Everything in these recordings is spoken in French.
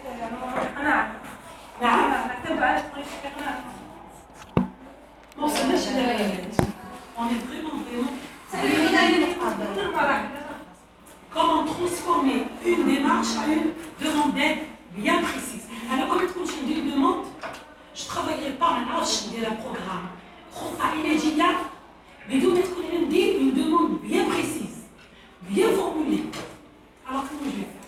نعم. Comment transformer une démarche à une demande d'aide bien précise. Alors, comme je dis une demande, je ne travaillerai pas en arche de la programme. Immédiat, mais d'où est-ce qu'on dit une demande bien précise, bien formulée. Alors, comment je vais faire?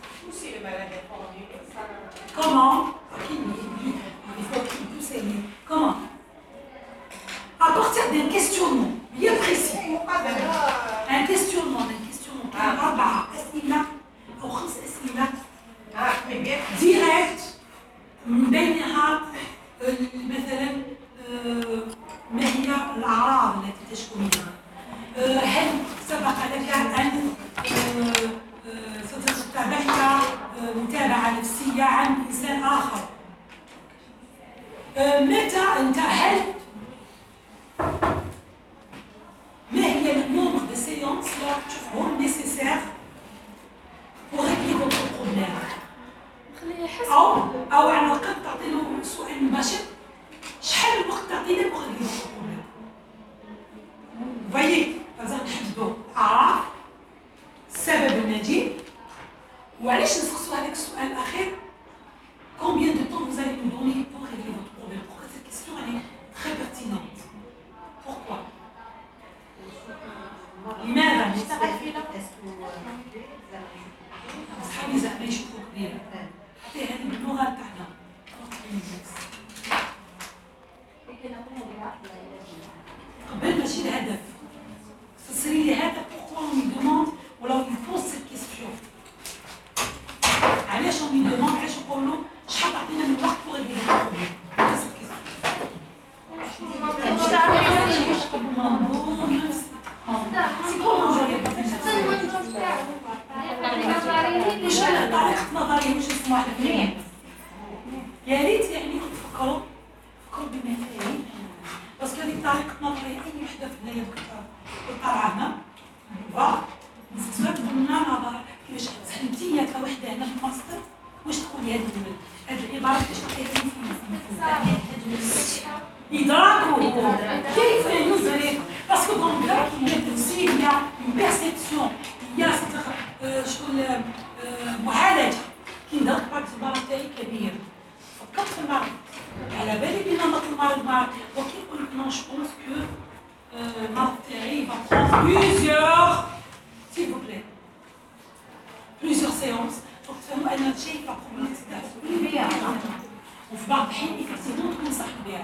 Comment? Il faut qu'il pousse les. Comment? À partir d'un questionnement bien précis. Un questionnement أربعة أسئلة أو 5 أسئلة ديريكت من بينها مثلا ما هي الأعراض التي تشكو منها؟ هل سبق لك أن تابعت متابعة نفسية عن إنسان آخر؟ متى انتهت؟ ما هي le nombre de séances nécessaires pour régler votre problème؟ أو على الأقل تعطي له سؤال مباشر شحال الوقت تعطي له pour régler votre problème؟ voyez لازم نحددوا أعراض السبب المجيء وعلاش نسقسوا هذاك السؤال الأخير combien de temps vous allez nous donner pour régler votre problème? Pourquoi cette question elle est très pertinente? Pourquoi? لماذا؟ أصحابي زعما يشوفوا كبيرة حتى هذه باللغة تاعنا قبل ماشي الهدف فسري لي هذا pourquoi on lui demande ولا on lui pose cette question علاش on lui demande علاش نقول له شحال تعطينا من وقت pour régler le problème مشكلة طريقة نظرية مش اسمها الاثنين يا ريت يعني تفكروا بمثالين بس هذه طريقة نظرية أي وحدة في النهاية تطلعنا نسبب قلنا نظر كيفاش سحنتية كوحدة هنا في الماستر واش تقولي هذه العبارة كيفاش تقولي إدراكه كيف يدرك باسكو دونك il y a aussi il y a une perception il y a شغل معالجة كي ندرك بعض المرض تاعي كبير فكرت في المرض على بالي بلي نمط المرض دونك يقول لك نو جو بونس كو المرض تاعي va prendre plusieurs séances دونك تفهموا أن الشيء لا بروبليماتيك تاعو وفي بعض الحين effectivement تكون صح بها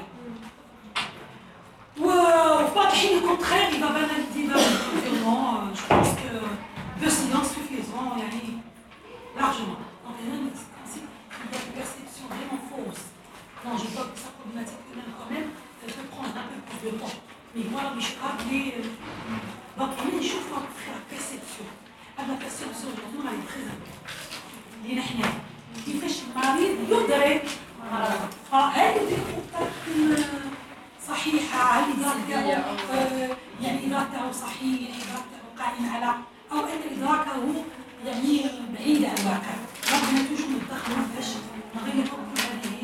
وفي بعض الحين الكونترير il va banaliser vraiment je pense que 2 séances suffisant يعني largement donc il y a une perception vraiment fausse non je vois que sa problématique quand même elle peut prendre un peu plus de temps mais moi مش قابلة donc on نشوف la perception la perception aujourd'hui elle est très importante اللي نحن كيفاش المريض يدرك هل يدرك صحيحة هل إدراك يعني إدراك تاعو صحيح إدراك تاعو قائم على أو أن إدراكه يعني بعيد عن الواقع رغم توجد ندخلوا باش نغيروا كل هذه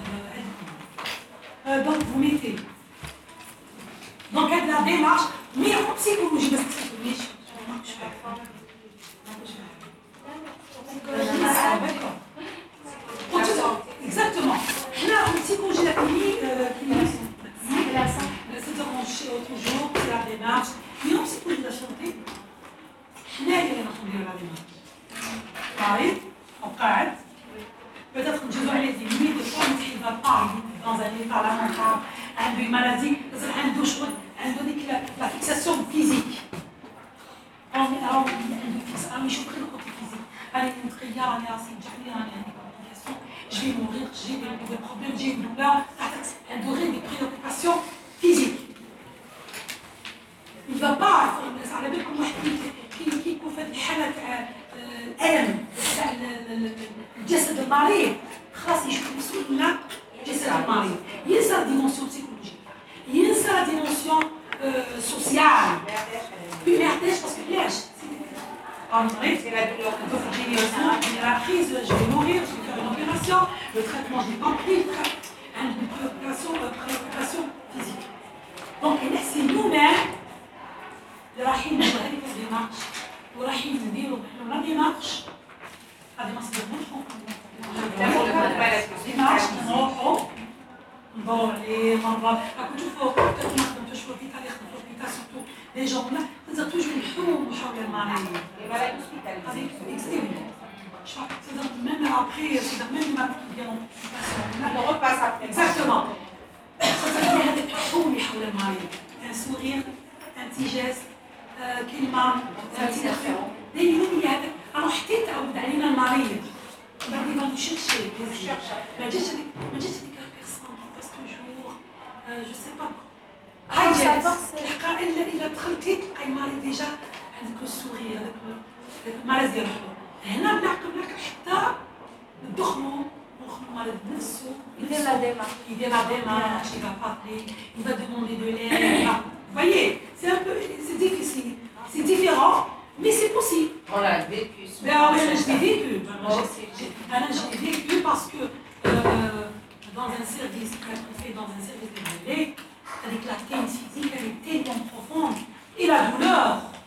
دونك vous mettez donc هاد لا ديمارش مي en psychologie بس تسميش exactement là en psychologie la clinique c'est branché toujours la démarche mais en psychologie de la santé حنايا اللي نديروا لا ديمارش طيب وقاعد بدات نجيبوا عليه دي ميد فوا تحيد القاعد dans un état lamentable عنده une maladie عنده شغل عنده ديك لا فيكساسيون فيزيك راني راني نشوف غير الكوتي فيزيك راني نتخيل راني راسي توجعني راني عندي كومبليكاسيون je vais mourir j'ai des problèmes j'ai une douleur عنده غير des préoccupations physiques il va pas على بالكم واحد كي يكون في هذه الحاله تاع الالم تاع الجسد المريض خلاص يشوف مسؤول عن الجسد المريض ينسى لا ديمونسيون بسيكولوجيك ينسى لا ديمونسيون سوسيال ما يعطيش باسكو علاش المريض la crise je vais mourir je vais faire une opération préoccupation, le traitement, je n'ai pas pris, une préoccupation physique. Donc, c'est nous-mêmes اللي رايحين نعملوا هذيك الديمارش ورايحين نديروا لا ديمارش غادي ما نصدقوش ديمارش نروحوا ندوروا عليه مرات راكم تشوفوا كنتو نخدموا شويه في ايطاليا خدمتوا في ايطاليا سورتو لي جون لا تقدر توجد الحوم حول المريض هذيك اكستيريو c'est-à-dire même après, c'est-à-dire même le repas après. Exactement. C'est-à-dire qu'il y a des حوم حول المريض un sourire un petit geste كلمه دايما هذاك راه حتى تعود علينا المريض بعدين غادي نشرشي ما جاتش هذيك بيرسون باس توجور جو سي با هاي تلقى الا دخلتي تلقاي المريض ديجا عندك السوري هذاك المرض ديال الحلم هنا بنعقب لك حتى ندخلوا المريض بنفسه يدير لا ديمارش il va parler il va demander de l'aide. Vous voyez, c'est difficile, c'est différent, mais c'est possible. On l'a vécu. Je l'ai vécu. Je l'ai vécu parce que dans un service, quand on fait dans un service de relais, avec la tension physique, elle est tellement profonde. Et la douleur,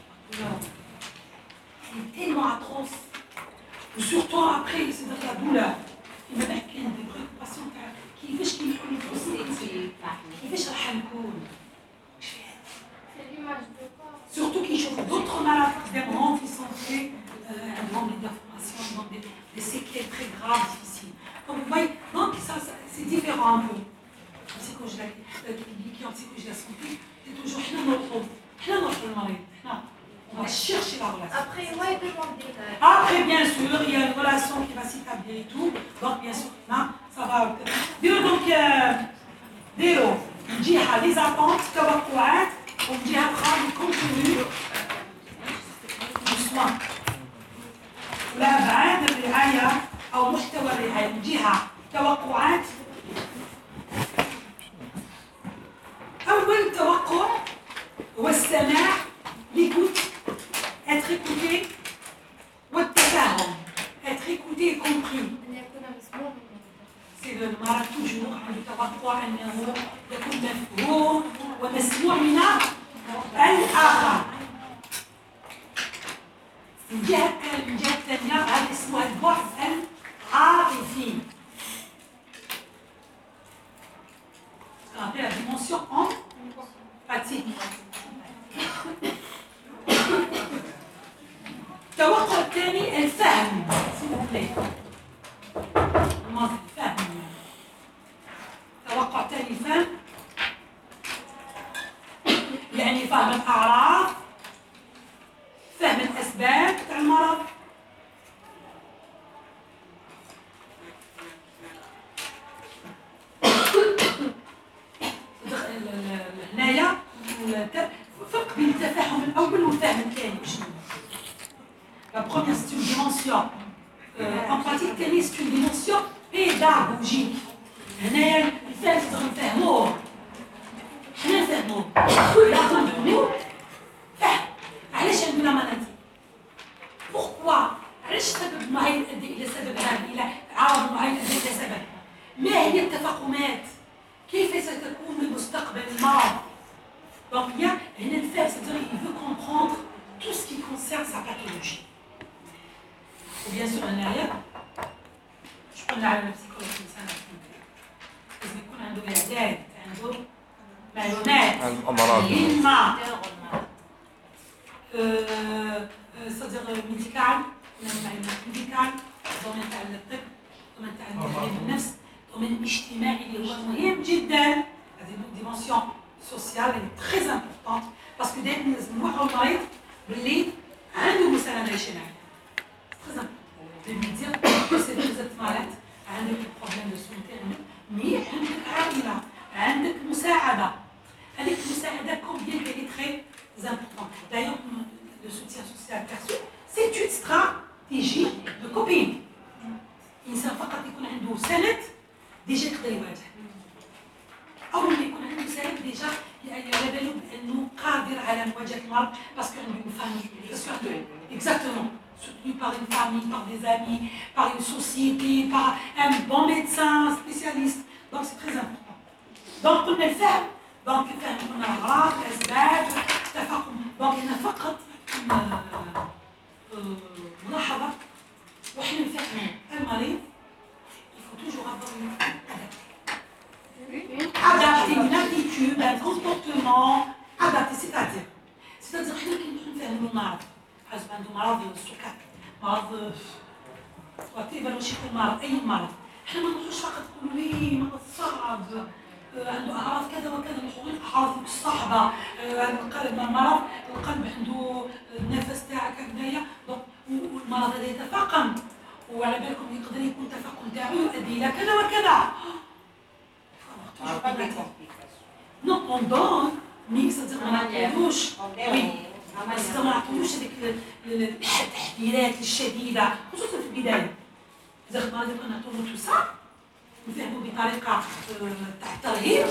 elle est tellement atroce. Surtout après, c'est de la douleur. Il m'a dit qu'il y a des préoccupations qui راح نكون. Surtout qu'ils chauffent d'autres malades qui sont faits un grand nombre d'informations, des séquelles très graves, difficiles. Donc vous voyez, donc ça c'est différent un peu. En psychologie, en psychologie de la santé, c'est toujours le mari. On va chercher la relation. Après, ouais, demander. Après, bien sûr, il y a une relation qui va s'établir et tout. Donc bien sûr, là, ça va. Donc, les attentes, توقعات. ومن جهة أخرى الكونتينيو الصوان والأبعاد الرعاية أو محتوى الرعاية من جهة توقعات. أول توقع هو السماع l'écoute être écouté والتفاهم être écouté et compris. C'est le مرة toujours عنده توقع أنه يكون مفهوم ومسموع من الآخر. الجهة الثانية هذا اسمها البحث العاطفي. La dimension empathique. التوقع الثاني الفهم. الفهم. التوقع الثاني الفهم. يعني فهم الأعراض، فهم الأسباب تاع المرض، هنايا فرق بين التفاهم الأول والفهم الثاني شنو؟ La première c'est une dimension empathique, الثانية c'est une dimension pédagogique. هنايا الفهم تقدر نفهموه حنا نفهموه ياخذ منو فهم علاش عندنا مرض بوركوا علاش سبب معين يؤدي الى سبب هذا الى عرض معين يؤدي الى سبب ما هي التفاقمات كيف ستكون المستقبل المرض donc il y a هنا الفهم c'est-à-dire il veut comprendre tout ce qui concerne sa pathologie et bien sûr هنايا شكون اللي على البسيكولوجي الانسان لازم يكون عنده اعداد عنده معلومات علمة c'est-à-dire médical معلومات médical domaine تاع الطب domaine تاع علم النفس domaine اجتماعي اللي هو مهم جدا هذه dimension sociale est très importante parce que دائما لازم نوعوا المريض باللي عنده مساندة اجتماعية très important de lui dire que c'est vous êtes malade عندك problème de santé mais عندك عائلة عندك مساعدة هذيك المساعدة combien elle est très importante. D'ailleurs, le soutien social perçu, c'est une stratégie de coping. الإنسان فقط يكون عنده سند ديجا يقدر يواجه. أول ما يكون عنده سند ديجا على باله بأنه قادر على مواجهة المرض باسكو عنده فهم باسكو عنده exactement soutenu par une famille, par des amis, par une société, par un bon médecin spécialiste. Donc c'est très important. Donc قلنا الفهم دونك فهمنا الاغراض الاسباب التفاقم دونك هنا فقط ملاحظه وحنا نفهموا المريض il faut toujours avoir une adapter une attitude un comportement adapté c'est-à-dire حنا كي نفهموا المرض حسب عنده مرض السكر مرض واتيفر ماشي كل مرض اي مرض حنا ما نروحوش فقط نقولوا ليه مرض صعب عنده اعراض كذا وكذا مش اعراض الصعبه عنده مرض القلب عنده النفس تاعك هكذايا والمرض هذا يتفاقم وعلى بالكم يقدر يكون التفاقم تاعو يؤدي الى كذا وكذا نو اون دون مي صدق ما نعطيوش وي ما نعطيوش هذيك التحذيرات الشديده خصوصا في البدايه اذا خدنا كنا نعطيو تو سا نفهموا بطريقه تاع الترهيب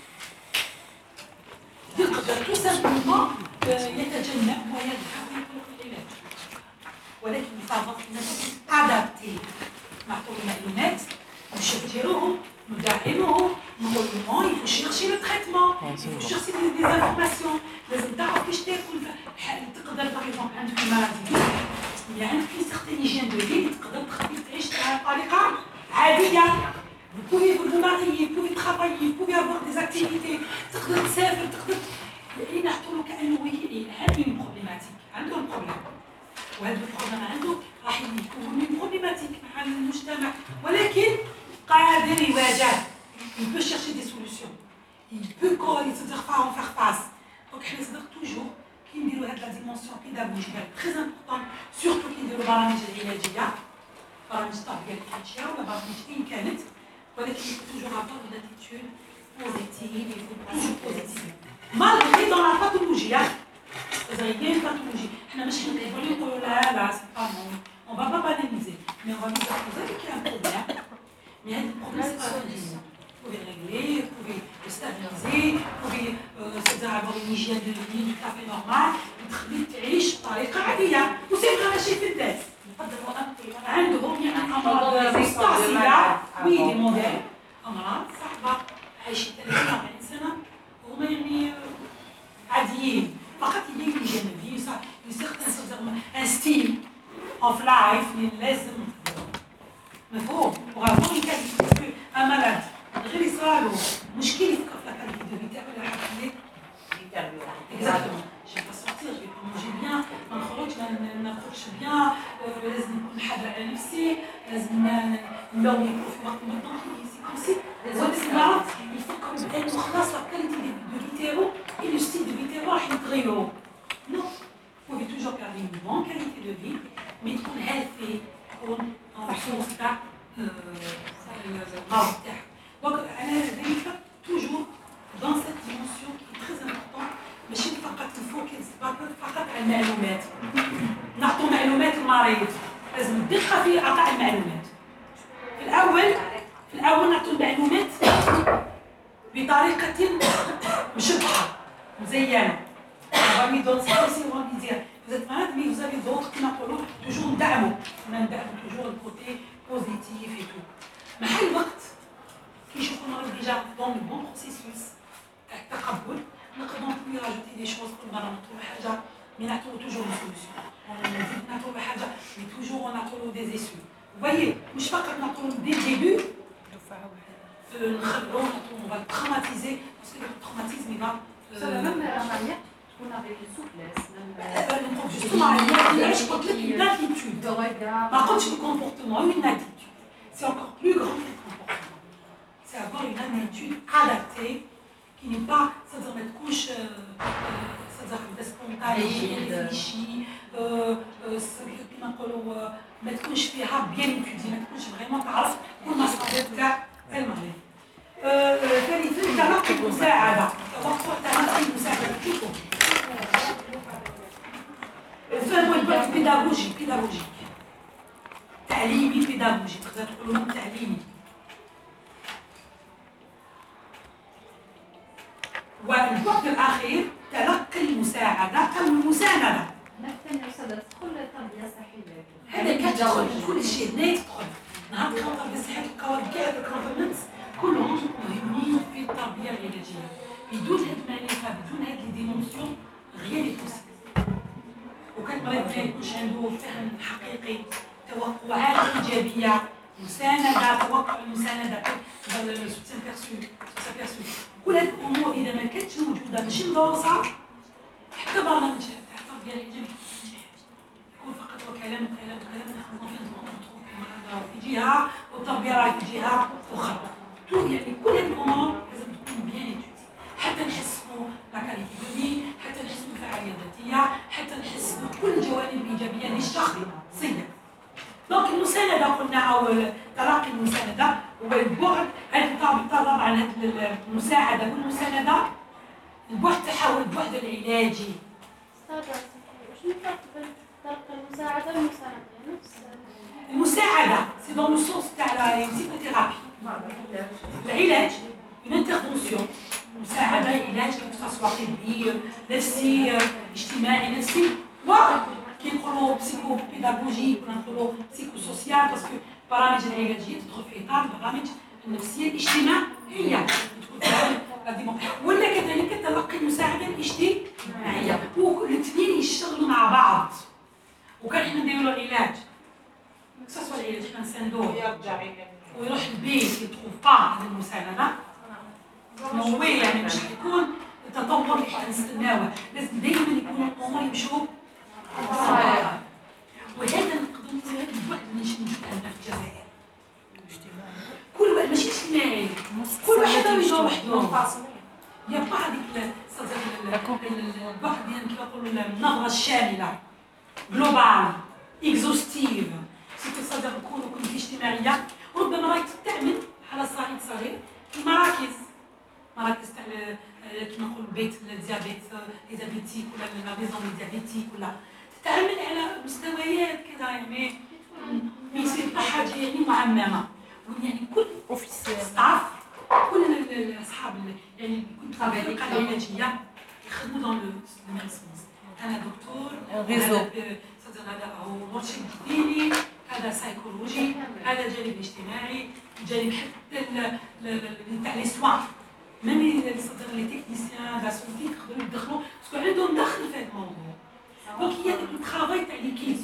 يقدر تو سامبلومون يتجنب ويذهب ويطلق العلاج ولكن يفضل اننا ادابتي نعطيو المعلومات نشجعوهم ندعموهم نقول لهم il faut chercher le traitement il faut chercher des informations لازم تعرف كيش تاكل تقدر باغ اكزومبل عندك مرض اللي عندك في سيغتان هيجين دو في تقدر تخلي تعيش بطريقه عاديه vous pouvez vous marier vous pouvez travailler vous pouvez avoir des activités تقدر تسافر تقدر يعني نعطولو كانه هذه بروبليماتيك عنده بروبليم وهذا البروبليم عنده راح يكون بروبليماتيك مع المجتمع ولكن قادر يواجه il peut chercher des solutions il peut faire face donc حنا صدق توجور كي نديروا هاد لا ديمونسيون بيداغوجيك تري امبورطون سورتو كي نديروا برامج العلاجيه برامج التربيه الكلينيكيه ولا برامج اين كانت ولكن توجور افوار اون اتيتود بوزيتيف توجور بوزيتيف مالغري دون لا باثولوجي اذا كاين باثولوجي حنا ماشي نقولوا لا لا سي با نون on va pas banaliser mais on va nous accuser qu'il y a un problème mais هذا البروبليم سي با نون vous pouvez le régler, vous pouvez le stabiliser, vous pouvez c'est-à-dire avoir une hygiène de vie tout à fait normale, تخليك تعيش بطريقة عادية، وسيبقى ماشي في الناس. عندهم يعني أمراض مستعصية، وي دي موديل، أمراض صعبة، عايشين 30 40 سنة، وهما يعني عاديين، فقط يجي une hygiène de vie, une certaine un style of life اللي لازم مفهوم، pour avoir une qualité un malade. غير يصرالو مشكل يفكر في لا كاليتي دو في تاعو ولا حاجه اللي يتابعوا اكزاكتومون جي با سورتير جي با مونجي بيان ما نخرجش ما ناكلش بيان لازم نكون حاضر على نفسي لازم نبداو ناكلوا في وقت معين سي كوم سي والسمع يفكروا بانه خلاص لا كاليتي دو فيتيرو اي لو ستيل دو فيتيرو راح يتغيروا نو بوفي توجور كاردي اون بون كاليتي دو في مي تكون هيلثي تكون ان فونس تاع المرض تاعك Donc, toujours dans cette dimension qui est très importante, mais il faut qu'il se passe فقط على المعلومات. نعطوا معلومات المريض، لازم الدقة في إعطاء المعلومات. في الأول نعطوا المعلومات بطريقة مشبعة، مزينة. On va lui donner ça aussi, on va lui dire, vous êtes malade, mais vous avez d'autres qui n'appellent toujours ندعموا toujours le côté positif et tout. مع الوقت كيشوفوا المريض ديجا دون بون بروسيسوس تاع التقبل نقدروا نكونوا راجوتي دي شوز كل مره نعطيو حاجه مي نعطيو توجور سوليسيون نزيد نعطيو حاجه مي توجور نعطيو دي زيسيو فوايي مش فقط نعطيو دي ديبي نخلعوه نعطيو on va le traumatiser parce que le traumatisme il va même la manière تكون avec une souplesse justement je قلت لك une attitude ما قلتش le comportement une attitude c'est encore plus grand que le comportement c'est avoir une attitude adaptée qui n'est pas, c'est-à-dire mettre couche, c'est-à-dire spontanée, réfléchie, mettre couche فيها bien étudiée, mettre couche vraiment تعرف كل مسألة تاع المريض. ثالثا تلقي المساعدة، تلقي المساعدة كيفو. فهموا البحث بيداغوجي تعليمي بيداغوجي تقدر تقولوا تعليمي. والبعد الأخير تلقي المساعدة أو المساندة. مثلا أستاذة تدخل التربية الصحية تدخل كل شيء هنا تدخل نهار التربيه الصحيه تلقاو كاع الكومبوننتس كلهم مهمين في التربيه العلاجيه بدون هاد المعرفه بدون هاد لي ديمونسيون غير لي بوسيبل وكان المريض ما يكونش عنده فهم حقيقي توقعات ايجابيه مسانده توقع المسانده كل هاد الامور اذا ما كانتش موجوده ماشي مدروسه حتى برامج تاع التربيه العلاجيه يكون فقط وكلام في جهه والتربيه راهي في جهه اخرى يعني كل هذه الامور لازم تكون بيان ايتودي حتى نحسنوا لا كاليتي دو في حتى نحسنوا الفعاليه الذاتيه حتى نحسنوا كل الجوانب الايجابيه للشخصيه دونك المسانده قلنا او تلقي المسانده والبعد هذه طبعا هذه المساعده والمسانده البعد تحول البعد العلاجي شنو الفرق بين تلقي المساعده والمسانده المساعده سي دون لو سونس تاع لا بسيكوثيرابي العلاج une intervention مساعده علاج كسوا طبي نفسي اجتماعي نفسي وكيقولوا بسيكو بيداغوجي ولا نقولوا بسيكو سوسيال باسكو البرامج العلاجيه تدخل في اطار البرامج النفسيه الاجتماعيه ولا كذلك تلقي المساعده الاجتماعيه والاثنين يشتغلوا مع بعض وكان حنا نديروا العلاج سواء العلاج حنا نساندوه ويروح البيت يتروف با هذه المساعده نوي يعني مش حيكون التطور اللي احنا نستناوه لازم دائما يكون الامور يمشوا وهذا نقدروا نقولوا هذا البعد اللي موجود عندنا في الجزائر كل واحد ماشي اجتماعي كل واحد يدور وحده يا با هذيك البعد ديال كيف يقولوا النظره الشامله جلوبال اكزوستيف سيتي صدر نكونوا كنتي اجتماعيه ربما راهي تعمل على صعيد صغير مراكز تاع كيما نقولوا بيت الديابيت ديابيتيك ولا لا ميزون ديابيتيك ولا تتعامل على مستويات كذا يعني ما يصير حاجه يعني معممه يعني كل ستاف كل الاصحاب يعني كنت الطريقه العلاجيه يخدموا دون لو ميم سونس انا دكتور هذا هو مرشد ديني هذا سايكولوجي هذا جانب اجتماعي جانب حتى تاع لي سوان ميم لي تكنيسيان لا سونتي يقدروا يدخلوا باسكو عندهم دخل في هذا الموضوع دونك هي داك الترافاي تاع ليكيب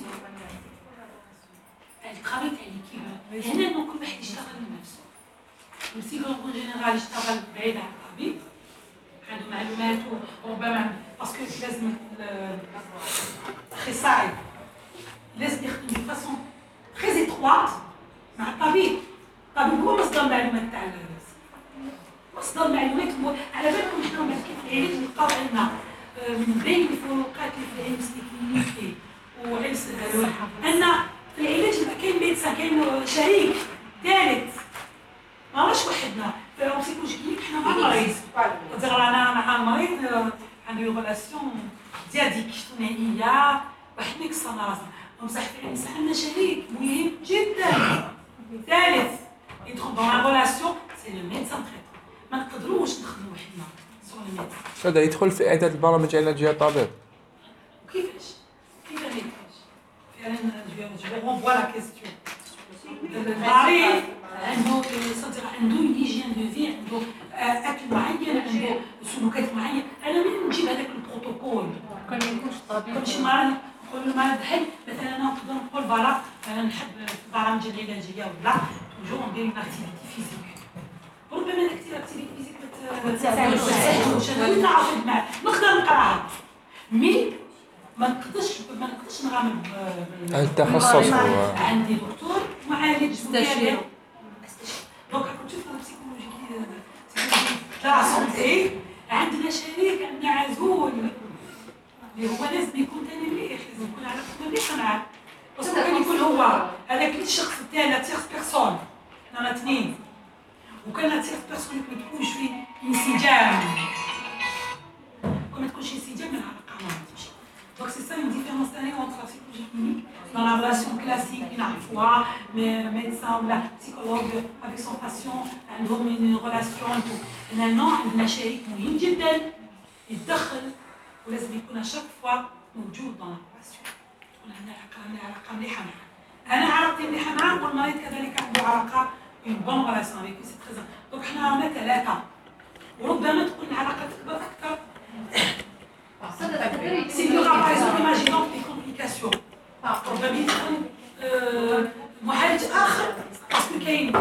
الترافاي تاع ليكيب هنا كل واحد يشتغل لنفسه البسيكولوج جينيرال يشتغل بعيد عن الطبيب عنده معلومات وربما باسكو لازم الاخصائي لازم يخدم بفاسون تري ايتروات مع الطبيب هو مصدر المعلومات تاع مصدر المعلومات هو على بالكم شنو بعد كيف العلاج نلقاو عندنا من بين الفروقات اللي في العلم الكلينيكي وعلم الصحه ان في العلاج كاين ميدسان كاين شريك ثالث ماهوش وحدنا في البسيكولوجي كلينيك حنا مع المريض رانا مع المريض عنده ريلاسيون دياديك ثنائيه واحد ميكسا راسنا بصح في العلم الصحه عندنا شريك مهم جدا ثالث يدخل دون لا ريلاسيون سي لو ميدسان تريتون ما نقدروش نخدموا وحدنا سون لو ميدسان هذا يدخل في اعداد البرامج العلاجيه الطبيب كيفاش ما يدخلش فعلا جو رونفوا لا كيستيون المريض عنده هيجين دو في عنده اكل معين عنده سلوكات معينه انا من نجيب هذاك البروتوكول كان يكونش طبيب كلشي مرض نقول له مرض حي مثلا انا نقدر نقول فوالا انا نحب البرامج العلاجيه ولا توجور ندير اون اكتيفيتي فيزيك ربما الاكتيفيتي فيزيك ما تساعدوش انا نعرف نقدر نقراها مي ما نقدرش نغامر التخصص هو عندي دكتور معالج متابع دونك كنت نشوف البسيكولوجي تاع سونتي عندنا شريك عندنا عزول اللي هو لازم يكون ثاني مليح لازم يكون على قدر مليح معاه بس كان يكون هو هذاك الشخص الثاني تيغ بيرسون انا اثنين وكان تيغ بيرسون ما تكونش فيه انسجام ما تكونش انسجام من العلاقه ما تمشي دونك سي سا اون ديفيرونس ثاني اونتر لا بسيكولوجي كلينيك dans la relation classique اللي نعرفوها médecin ولا psychologue avec son patient عندهم une relation هنا نوع عندنا شريك مهم جدا يتدخل ولازم يكون شاك فوا موجود dans la relation تكون عندنا علاقه مليحه معاه انا علاقتي مليحه معاه والمريض كذلك عنده علاقه اون بون ريلاسيون افيك سي تري دونك حنا رانا ثلاثه وربما تكون العلاقه تكبر اكثر سي دو رابايزون ايماجينون دي كومبليكاسيون ربما يدخل معالج اخر باسكو كاين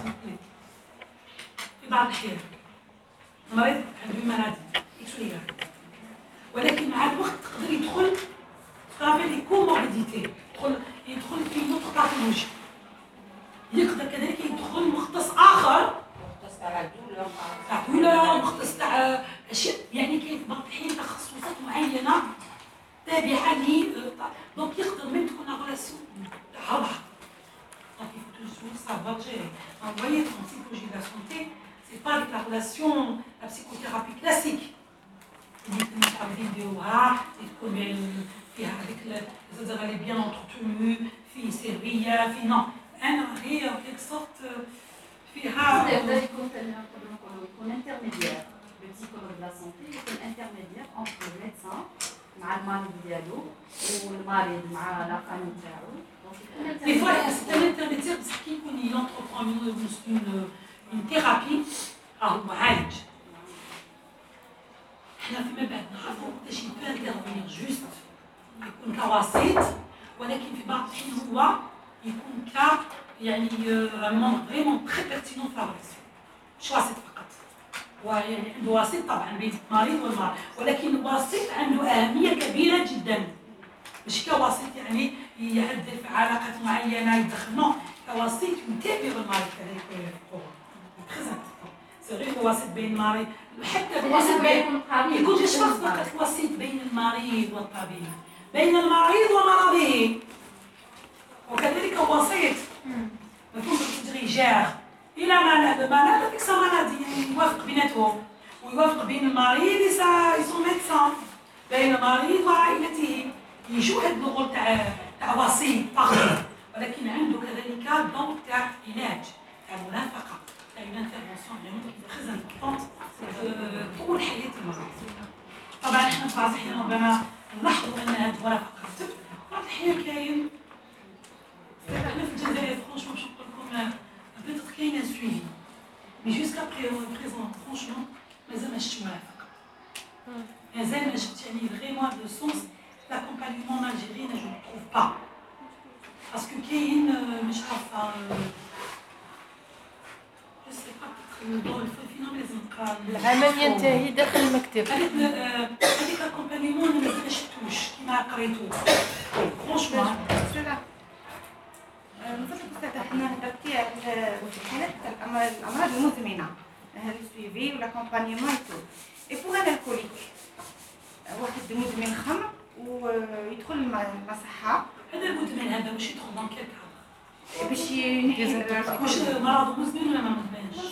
في بعض الاحيان المريض عنده مرض اكسوليغا ولكن مع الوقت تقدر يدخل ترافي لي كوموربيديتي يدخل في نوتر باثولوجي يقدر كذلك يدخل مختص اخر مختص تاع الدولة تاع دولة مختص تاع اشياء يعني كاين في بعض الاحيان تخصصات معينه تابعه ل دونك يقدر من تكون لا ريلاسيون تاع بعض دونك il faut toujours savoir gérer. Vous voyez, en psychologie de la santé, c'est pas avec la relation, la psychothérapie classique. نتاع فيديوها تكون فيها هذيك الزغال اللي بيان انتروتونو في سريه في نو انا هي كيك سورت فيها يقدر يكون انترميديير لو psychologue de la santé يكون انترميديير entre le médecin مع المريض ديالو والمريض مع لا فامي تاعو دي فوا سي ان انترميديير بصح كي يكون يونتربرون اون ثيرابي راهو معالج احنا فيما بعد نعرفوا قداش يمكن انترفينير جوست يكون كوسيط ولكن في بعض الحين هو يكون يعني فريمون تري بيرتينون في لابريسيون مش وسيط فقط ويعني عنده وسيط طبعا بين المريض والمرض ولكن وسيط عنده اهميه كبيره جدا مش كوسيط يعني يعدل في علاقات معينه يدخل نو كوسيط يتابع المريض كذلك ويفقه تري سي غير الوسيط بين المريض حتى الوسيط بين يكون مش فقط الوسيط بين المريض والطبيب بين المريض ومرضه وكذلك وسيط مفهوم التدريجات الى ما فيك سا مالادي يعني يوافق بيناتهم ويوافق بين المريض يسون ميدسان بين المريض وعائلته يجوا هاد الرول تاع وسيط فقط ولكن عنده كذلك دور تاع علاج تاع مرافقه تاع اون انترفونسيون يعني تري امبورطونت طول حياه المريض طبعا احنا في بعض الاحيان ربما نلاحظوا ان هاد المرافقه تكتب بعض الاحيان كاين احنا في الجزائر فرونشمون باش نقول لكم بيتر كاين ان سويفي مي جوسكا بريزون فرونشمون مازال ما شفتش مرافقه مازال ما شفت يعني فريمون دو سونس لاكومبانيمون الجيريان جو تروف با باسكو كاين مش عارفه جو سي با العمل ينتهي داخل المكتب. هذيك الكومبانيمون انا مازال ما شفتوش كيما قريتو فرونشمون. من فضلك استاذة حنا هضرتي على الحالات الامراض المزمنه هذا السويفي والاكومبانيمون ايتو اي بوغ ان الكوليك واحد مدمن خمر ويدخل المصحه هذا المدمن هذا واش يدخل دون كيل كادر باش ينحي واش مرض مزمن ولا ما مزمنش؟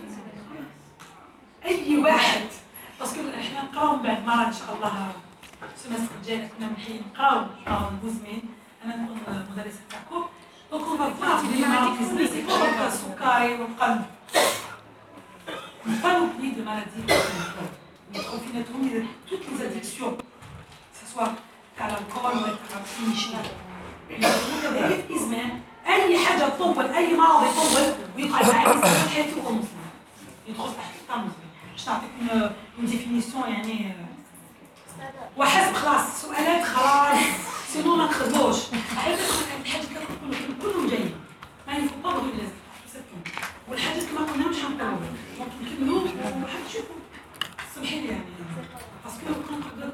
اي واحد باسكو احنا نقراو من بعد مرة ان شاء الله السمستر الجاي كنا منحيين نقراو المزمن انا نكون مدرسه تاعكم دونك اون فوا بلي مرض مزمن سي كوم السكري والقلب panoplie de maladies qui فيناتهم toutes les addictions que ce soit تاع الكحول ولا تاع الشيشه كذلك ازمان اي حاجه تطول اي مرض يطول ويقعد معاك حياته هو مسلم يدخل تحت الطعم مسلم باش نعطيك اون ديفينيسيون يعني وحسب خلاص سؤالات خلاص سينو ما نخدموش حيت الحاجات اللي كلهم جايين ما ينفع با بغي لازم والحاجات اللي ما قلناهمش حنقولوا دونك نكملوا وحتشوفوا سمحي لي يعني باسكو كنقدر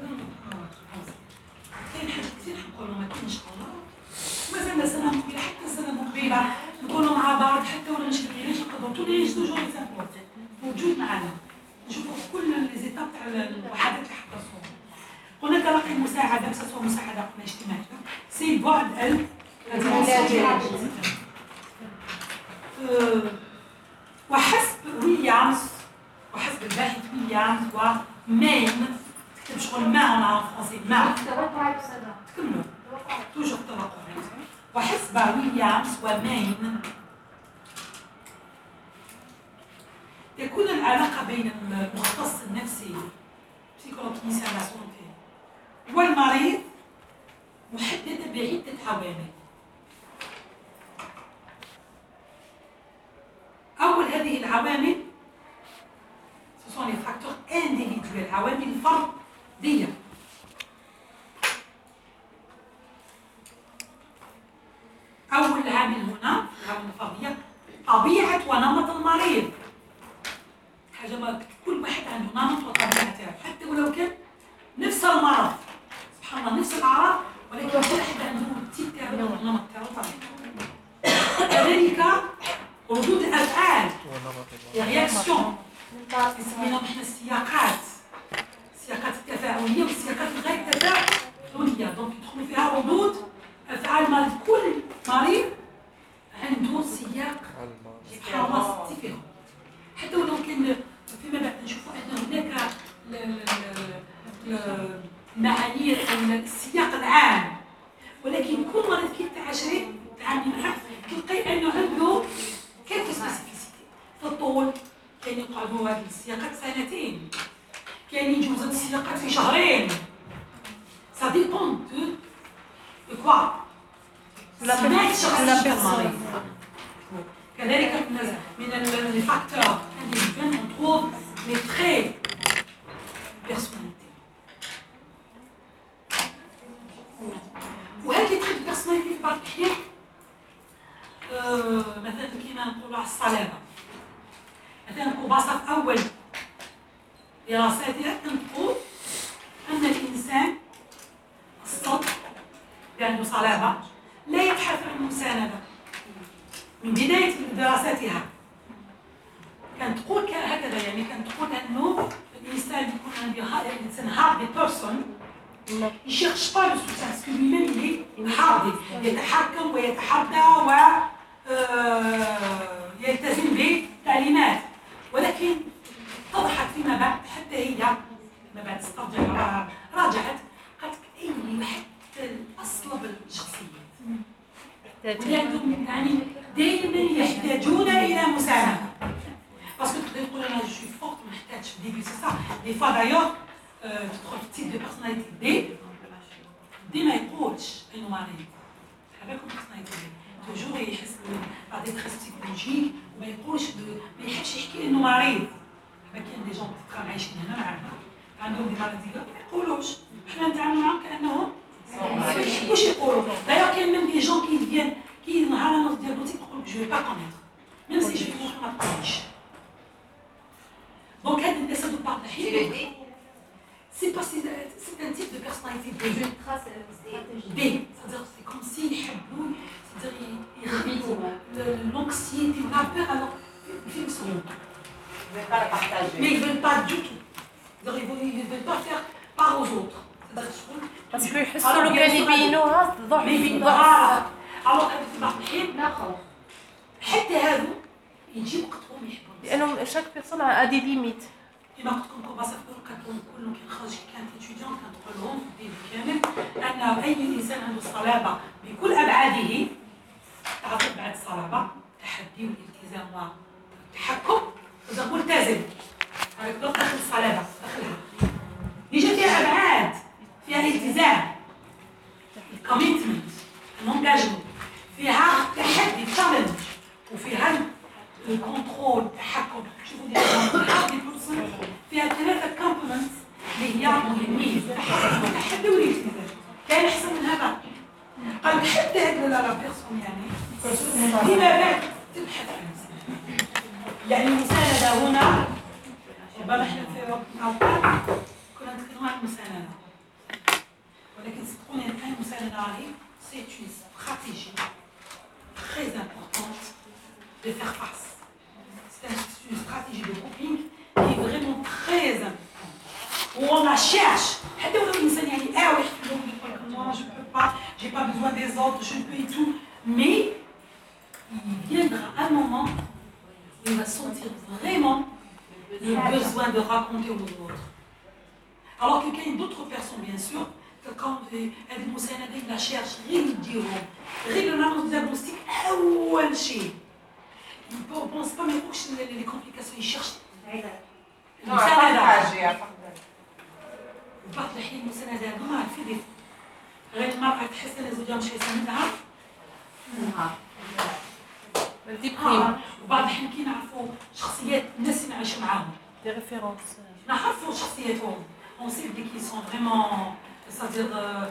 كاين حاجات كثير حنقولوا ما كاينش الله مازال سنه مقبله حتى السنه المقبله نكونوا مع بعض حتى ولا مش كاينش نقدروا تولي توجور لي موجود معنا نشوفوا كل لي زيتاب تاع الوحدات اللي حطوهم قلنا تلقي المساعده سواء مساعده قلنا اجتماعيه سي بعد وحسب ويليامز وحسب الباحث ويليامز ومين تكتب شغل ما انا فرونسي ما تكملوا توجور توقع وحسب ويليامز ومين تكون العلاقه بين المختص النفسي psychologue cliniciens de la santé والمريض محدده بعده عوامل العوامل ce sont les facteurs individuels عوامل فردية. أول عامل هنا العوامل الفردية طبيعة ونمط المريض. حاجة ما كل واحد عنده نمط وطبيعة تاعو حتى ولو كان نفس المرض سبحان الله نفس الأعراض ولكن كل واحد عنده التيب تاعو والنمط تاعو طبيعته. كذلك ردود الأفعال رياكسيون سميناهم احنا السياقات التفاعلية والسياقات الغير تفاعلية دونك يدخلوا فيها ردود أفعال مريض. كل مريض عنده سياق سبحان الله ديفيرون حتى ولو كان فيما بعد نشوفوا أن هناك المعايير أو السياق العام ولكن كل مريض كي تعاشري تعاملي معاه تلقاي أنه عنده كيف سبيسيفيسيتي في الطول. كاين يقعدوا هذه السياقات سنتين كاين يجوز هذه السياقات في شهرين سا ديبون دو كوا سمات شخصية المريض. كذلك من الفاكتور individuels on trouve les traits de personnalité. وهذه les traits de personnalité في بعض الأحيان مثلا كيما نقولوا على الصلابة مثلا كوباسة في أول دراساتها تقول أن الإنسان الصدق اللي عنده صلابة لا يبحث عن مساندة. من بداية دراساتها كانت تقول هكذا يعني كانت تقول أنه الإنسان يكون عنده الإنسان هاردي بيرسون يشيرش با لو سوتيان باسكو lui-même il est هاردي يتحكم ويتحدى و يلتزم بالتعليمات ولكن اتضحت فيما بعد حتى هي فيما بعد استرجع راجعت قالت اي حتى الاصل بالشخصيات يعني دائما يحتاجون الى مساعده باسكو تقدر تقول انا جو سوي فورت ما نحتاجش في ديبي سي سا دي فوا دايور تدخل في تيب دو بيرسوناليتي دي ما يقولش انه مريض حباكم بيرسوناليتي توجور يحس بعض التخصص بسيكولوجيك وما يقولش ما يحبش يحكي انه مريض. كاين دي جون تبقى عايشين هنا معنا عندهم دي مرضيات ما يقولوش حنا نتعاملوا معاهم كانهم واش يقولوا. دايوغ كاين ميم دي جون كي فيان كي نهار نوض ديالوتيك تقول جو با كونيتر ميم سي جو ما تقوليش. دونك هاد الناس هادو بعض الأحيان c'est pas c'est un type de personnalité B. B, c'est-à-dire c'est comme s'il يحبوا c'est-à-dire il l'anxiété la peur alors ils sont mais ils veulent pas du tout ils veulent pas faire part aux autres باسكو يحسوا لو كان يبينوها ضعف alors في بعض الأحيان حتى هادو يجي وقتهم يحبوا لانه شاك بيرسون ا دي ليميت. كما قلت لكم كوباسة كنقول لهم كي نخرج كانت اتيديون كنقول لهم في الدين كامل ان اي انسان عنده الصلابه بكل ابعاده تعرف ابعاد الصلابه التحدي والالتزام والتحكم اذا ملتزم هذاك داخل الصلابه داخلها يجي فيها ابعاد فيها التزام الكوميتمنت الانجاجمنت فيها تحدي تشالنج وفيها الكنترول التحكم. شوفوا دي بيرسون فيها ثلاثه كومبوننتس اللي هي مهمين التحدي والالتزام. كاين احسن من هذا قال حتى هاد لا بيرسون يعني فيما بعد تبحث عن المساندة. يعني المساندة هنا ربما احنا في وقت من الأوقات كنا نتكلموا عن المساندة ولكن صدقوني الآن المساندة راهي سي اون استراتيجي très importante de faire face. C'est une stratégie de coping qui est vraiment très importante. Où on la cherche. حتى ولو الإنسان يعني واحد يقول moi je peux pas, j'ai pas besoin des autres, je peux et tout. Mais il viendra un moment où il va sentir vraiment le besoin de raconter aux autres. Alors que quand d'autres personnes, bien sûr, quand elle المساندة la cherche غير يديرهم غير النمط diagnostic أول شيء. Il ne pense pas mais يقولش les complications, il cherche المساندة. وبعض الأحيان المساندة هذوما في ديفو. غير المرأة تحس أن زوجها مش يساندها نهار. ديبريم. وبعض الأحيان كي نعرفوا شخصيات دي ريفيرونس نعرفوا شخصياتهم on sait qu'ils sont vraiment c'est-à-dire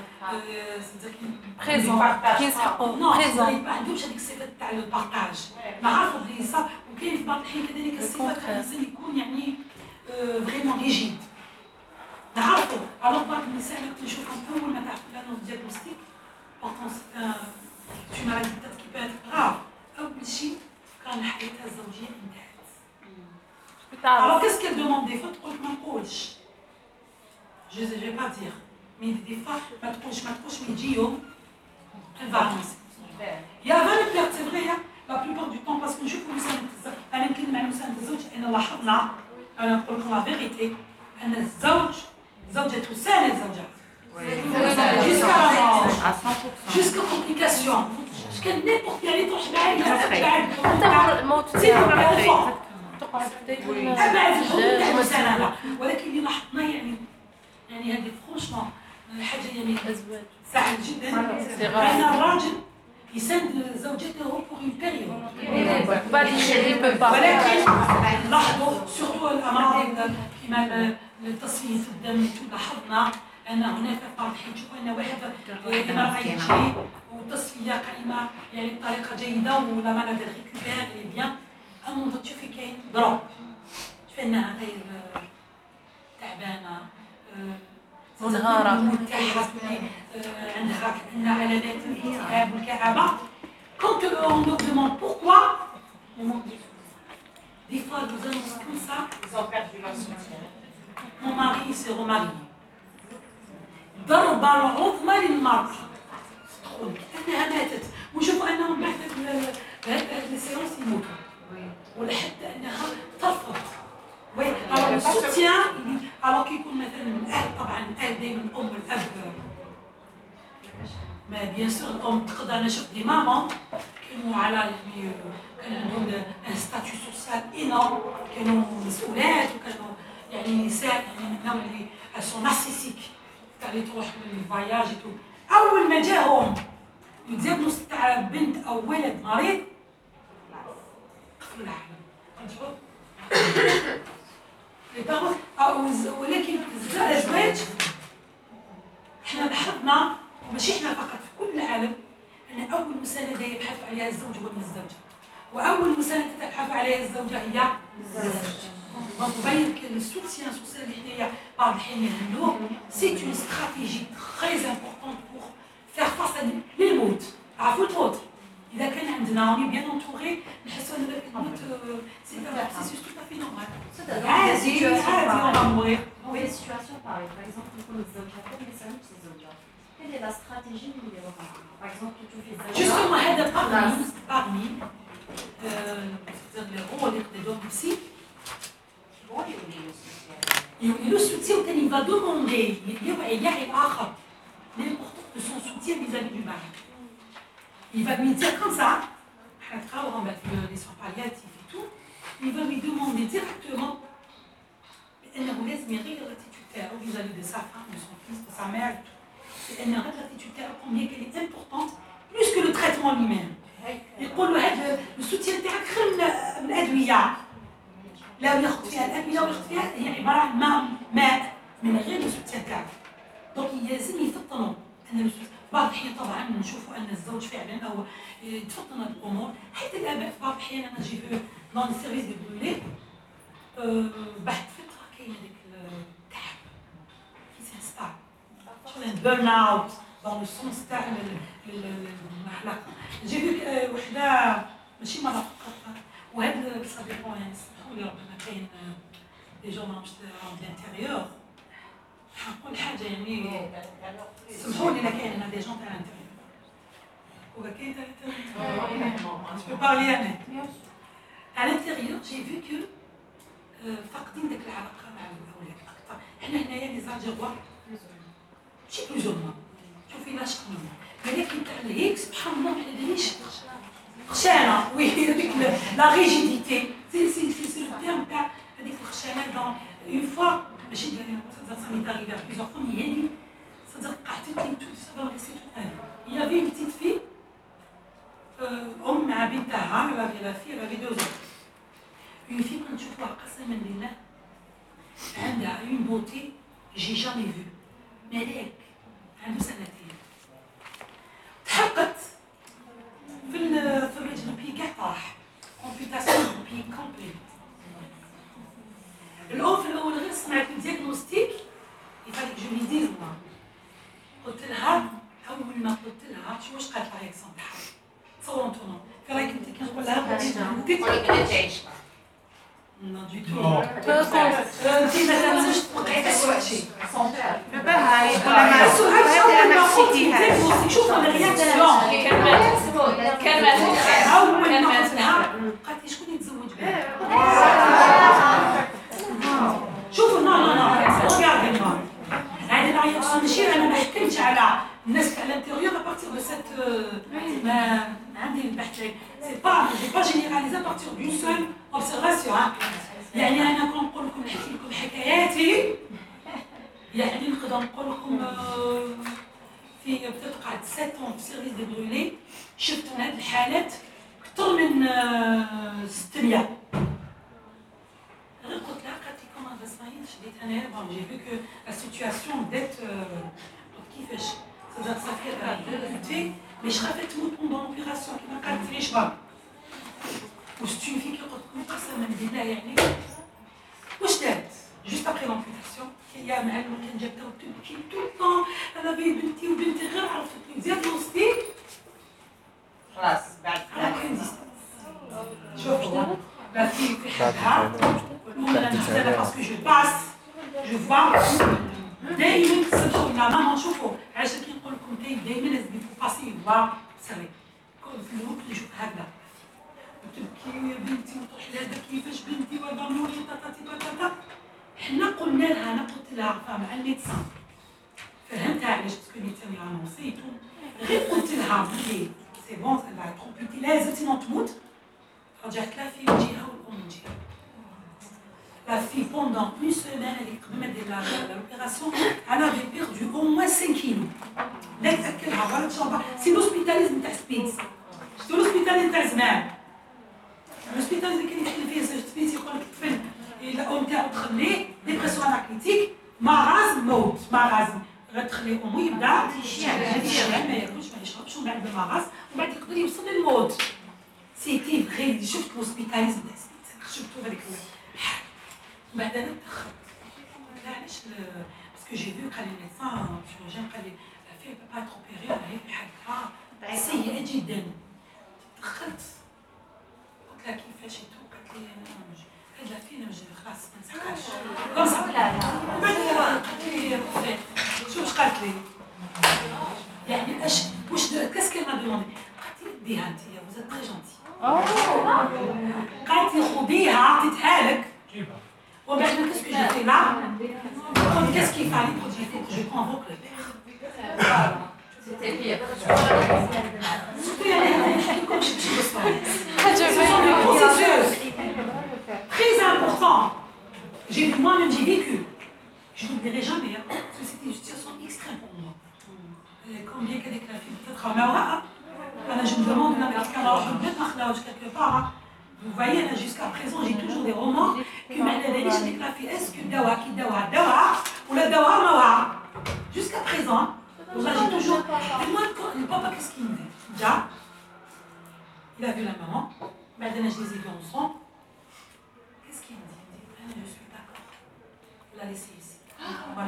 بريزون كيسحقوا non بريزون ما عندهمش هذيك الصفه تاع البارطاج نعرفوا بلي صح وكاين في بعض الحين كذلك الصفه تاع الانسان يكون يعني فريمون ريجيد نعرفوا الوغ بعض النساء اللي كنت نشوفهم اول ما تعرفوا لانه دياغنوستيك بورتون سي اون مالادي كي بات غراف اول شيء كان حياتها الزوجيه انتهت alors qu'est-ce qu'elle demande des fois تقول لك ما نقولش je vais pas dire mais des fois ما تقولش mais يجيهم elle va annoncer يا فالك c'est vrai la plupart du temps parce que نشوفوا انا نكلم مع مساند الزوج انا لاحظنا انا نقول لكم لا فيغيتي ان الزوج زوجته سال الزوجات jusqu'à complication jusqu'à n'importe quelle تروح حتى الموت تاعو تقعد ابعد الحدود تاع المساندة ولكن اللي لاحظنا يعني هذه فرونشمون حاجه يعني الازواج سعيد جدا ان الراجل يساند زوجته بور اون بيريود بعد يبقى ولكن لاحظوا سورتو الامراض كما تصفيه الدم لاحظنا ان هناك بعض الحين تشوفوا ان واحد امراه يجري وتصفيه قائمه يعني بطريقه جيده ولا مالادي ريكوبير لي بيان أما تشوفي كاين ضرب تشوفي انها غير تعبانه منهارة عندها كأنها علامات الاكتئاب والكآبة quand on nous demande pourquoi on manque de soutien des fois nous annonce comme ça Ils ont perdu leur soutien. mon mari s'est remarié ضربة العظمى للمرأة تقول كأنها ماتت ونشوفوا انهم بعد هذه السيونس يموتوا ولا حتى انها ترفض وي الوغ السوتيان الوغ كيكون مثلا الاهل طبعا الاهل دائما الام والاب ما بيان سور الام تقدر انا شفت دي ماما كانوا على يعني كان عندهم ان ستاتيو سوسيال انورم كانوا مسؤولات وكانوا يعني نساء يعني من النوع اللي سون نارسيسيك تاع اللي تروح للفواياج اول ما جاهم يديرنوس تاع بنت او ولد مريض ولكن الزواج احنا لاحظنا وماشي احنا فقط في كل العالم ان اول مسانده يبحث عليها الزوج هو من الزوجه واول مسانده تبحث عليها الزوجه هي الزوج مبين كان السوتيان سوسيال اللي حنايا بعض الحين يهملوه سي اون استراتيجي تري امبورطون بور فيغ فاس للموت عرفوا الموت إذا كان عندنا اوني بيان انتوري نحسوا ان الموت سي ان بروسيسوس تو افي نورمال عادي عادي اون موير هو لي سيتواسيون باغي باغ اكزومبل يكونوا الزوجات ما يساهمش الزوجات كاين لا استراتيجي اللي يديروها باغ اكزومبل تشوفي الزوجات جوستومون هذا parmi لي رول اللي يقدروا بسي يولي لو سوتيان وثاني يبقى دوموندي يوعي يعي الاخر للامبورطون دو سون سوتيان vis-à-vis du mari. Il va lui dire comme ça, on va faire les soins palliatifs et tout, il va lui demander directement أنه لازم يغير l'attitude تاعو vis-à-vis de sa femme, de son fils, de sa mère et tout. أن l'attitude تاعو combien qu'elle est importante plus que le traitement lui-même. يقول له هذا السوتيان تاعك خير من الأدوية. لا ياخذ فيها الأدوية وياخذ فيها هي عبارة عن ماء من غير السوتيان تاعو. دونك لازم يفطنوا أن بعض الأحيان طبعا نشوفوا ان الزوج فعلا او يتفطن هذه الامور حتى الاباء في بعض الاحيان انا جي في دون السيرفيس دي برولي بعد فتره كاين هذاك التعب كي سانستال شغل بيرن اوت دون لو سونس تاع العلاقه جي في وحده ماشي مره فقط وهذا صديقون يعني سمحوا لي ربما كاين دي جون ماهمش دانتيريور نقول حاجه يعني سمحوا لي كاين هنا دي جون تاع الانتيريور وكاين تاع الانتيريور جو بارلي انا على الانتيريور جي في كو فاقدين ديك العلاقه مع الاولاد اكثر حنا هنايا لي زالجيروا ماشي بلوزوما شوفي لا شقنا ولكن تاع الهيك سبحان الله ما داريش خشانه وي هذيك لا ريجيديتي سي لو تيرم تاع هذيك الخشانه دون اون فوا ماشي ça m'est arrivé à plusieurs fois, mais c'est-à-dire que tout ça va rester toute la vie. Il y avait une petite fille, مع بنتها, elle avait 2 ans. Une fille, quand tu vois قسما لله عندها une beauté j'ai jamais vue مالك عنده سنتين تحققت في الرجل بي كاع طاح امبيتاسيون بي كومبليت الام في الاول غير سمعت الدياغنوستيك يفالك جو لي ديز ما قلت لها اول ما قلت لها شو واش قالت لها رياكسيون تاعها تصوروا انتم في رايك انت كنقول لها انت بدات تعيش نو دو تو انت مثلا باش توقعي اسوء شيء باباها يقول لها ما حسيتيهاش شوف الرياكسيون كان ما اول ما قلت لها قالت لي شكون يتزوج بها شوفوا نو ريغاردي النار هذه الرياكسيون ماشي انا ما حكمتش على الناس في الانتيريور ابارتيغ دو سيت ما عندي البحث سي با جي با جينيراليزي ابارتيغ دون سول اوبسيرفاسيون يعني انا كنقول لكم نحكي لكم حكاياتي يعني نقدر نقول لكم في بتاعت قعدت 7 في سيرفيس دي برولي شفت من هاد الحالات اكثر من 600 غير قلت لها قالت لي كومان بسمعين شديت انايا بون جي فو كو لا سيتوياسيون بدات كيفاش صدق صافي بوتي مش خافت تموت بوندون لوبيراسيون كيما قالت لي شباب واش تشوفي في قلت لكم قسما بالله يعني واش دارت جوست ابري لومبيراسيون هي معلمه كان جابتها وتبكي تو الطون انا في بنتي وبنتي غير عرفت لي دياغنوستيك خلاص بعد شوف لا في حالها انا نحسبها باسكو جو باس جو فوا دائما تصدقوا لا ماما شوفوا علاش كي نقول لكم دائما لازم تكونوا باسي فوا سري في الوقت اللي نشوف هكذا وتبكي يا بنتي وتروحي لهذا كيفاش بنتي وضموري تاتاتي باتاتا حنا قلنا لها انا قلت لها مع الميدسان فهمتها علاش باسكو الميدسان يانونسيتو غير قلت لها بلي سي بون لا ترومبيتي لازم تموت رجعت لها في وجهها والام من جهه La fille, pendant une semaine, elle est l'opération, elle avait perdu au moins 5 kilos. C'est l'hospitalisme de Spitz. C'est l'hospitalisme de Zman. L'hospitalisme qui est fait, c'est Spitz, il a entraîné dépression anaclitique, marasme, mort, marasme. غتخلي امو يبدا هادي الشيء ما ياكلش ما يشربش ومن بعد المرض ومن بعد يقدر يوصل للموت سيتي فغي شفت لوسبيتاليزم ديال سبيتز شفتو هذيك بعد انا تاخرت علاش باسكو جي فيو قال لي الميدسان الشيروجيان قال لي لا في با اتر اوبيري راهي في حالتها سيئه جدا تاخرت قلت لها كيفاش قالت لي انا هاد لا فينا خلاص ما نسحقهاش بعد قالت لي شوف واش قالت لي يعني اش واش كاس كي ما دوموندي قالت لي ديها انت وزاد تري جونتي قالت لي خذيها عطيتها لك ومن بعد qu'est-ce que j'ai fait là qu'est-ce qu'il fallait pour dire que je convoque le père C'était pire. comme je dis ce sont des processus très importants j'ai moi-même j'ai vécu je n'oublierai jamais parce que c'était une situation extrême pour moi combien qu'elle est la fille peut-être à Maura je me demande alors je peux être là quelque part vous voyez là jusqu'à présent j'ai toujours des remords que معنى ذلك شديك لا في اسكو الدواء كي الدواء ولا الدواء ما واعر jusqu'à présent والله j'ai toujours le papa qu'est-ce qu'il me dit déjà il a vu la maman بعد انا je les ai vus ensemble qu'est-ce qu'il me dit je suis d'accord il a laissé ici voilà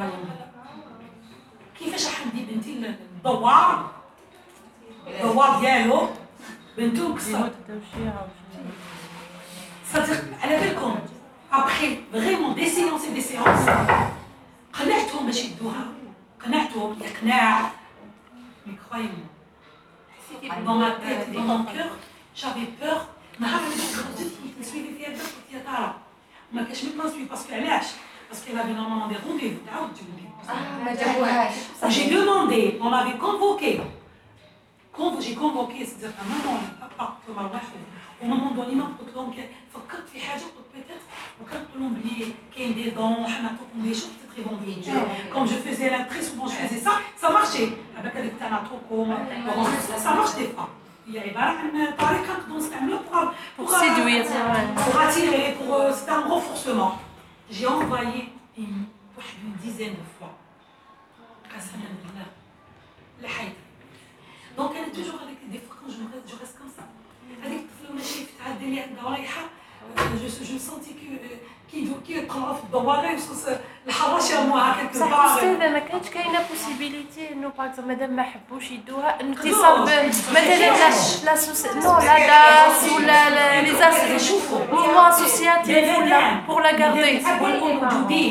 كيفاش حندي بنتي الدوار ديالو بنتو كسر c'est-à-dire على بالكم après vraiment des séances قنعتهم باش يدوها قنعتهم اقناع mais croyez-moi dans ma tête et dans mon cœur j'avais peur نهار اللي خرجت نسوي فيها الدرس قلت يا ترى ما كاش ميم نسوي باسكو علاش باسكو elle avait normalement des rendez-vous تعاود تجيب ما جابوهاش j'ai demandé on m'avait convoqué j'ai convoqué c'est-à-dire un moment papa كما واحد وماما دوني ما قلت لهم فكرت في حاجه قلت بيتيت وكنقول لهم بلي كاين دي دون حنا نعطوكم دي شوف تري بون فيديو كوم جو فيزي لا تري سوفون جو فيزي سا مارشي هذاك اللي كنت نعطوكم سا مارش دي فوا هي عباره عن طريقه نقدروا نستعملوها pour séduire pour attirer pour c'est un renforcement j'ai envoyé واحد من ديزين دو فوا قسما بالله لحيت. دونك انا توجور هذيك دي فوا كون جو ريست كوم سا هذيك الطفله وانا شايفتها عاد اللي عندها رايحه جو سونتي كي يقراو في الدواره يوصل الحراش يرموها هكاك بصح استاذه ما كانتش كاينه بوسيبيليتي انه باغ اكزومبل مادام ما حبوش يدوها اتصال مثلا لا نو لا داس ولا لي موفمون اسوسياتيف ولا بور لا غاردي موجودين.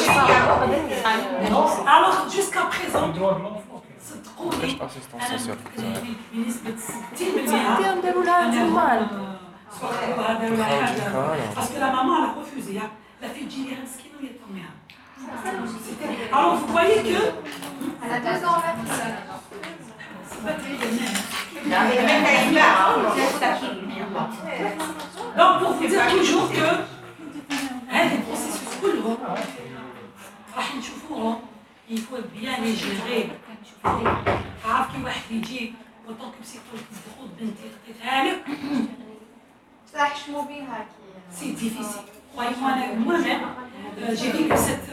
الوغ جوسكا بريزون صدقوني انا بنسبه 60% نديروا لها جمال داروا لها حاجه باسكو لا ماما لا ريفوزي لا في تجي ليها مسكينه ويطميها. الوغ فو فوايي كو على 2 ans Donc pour vous dire toujours que هذا البروسيسوس كلهم راح نشوفوهم il faut bien les gérer. عارف كي واحد يجي وطونك بسيكولوج تاخذ بنتي لقيتها لك تحشموا بيها كي سي ديفيسيل. croyez-moi moi-même j'ai vécu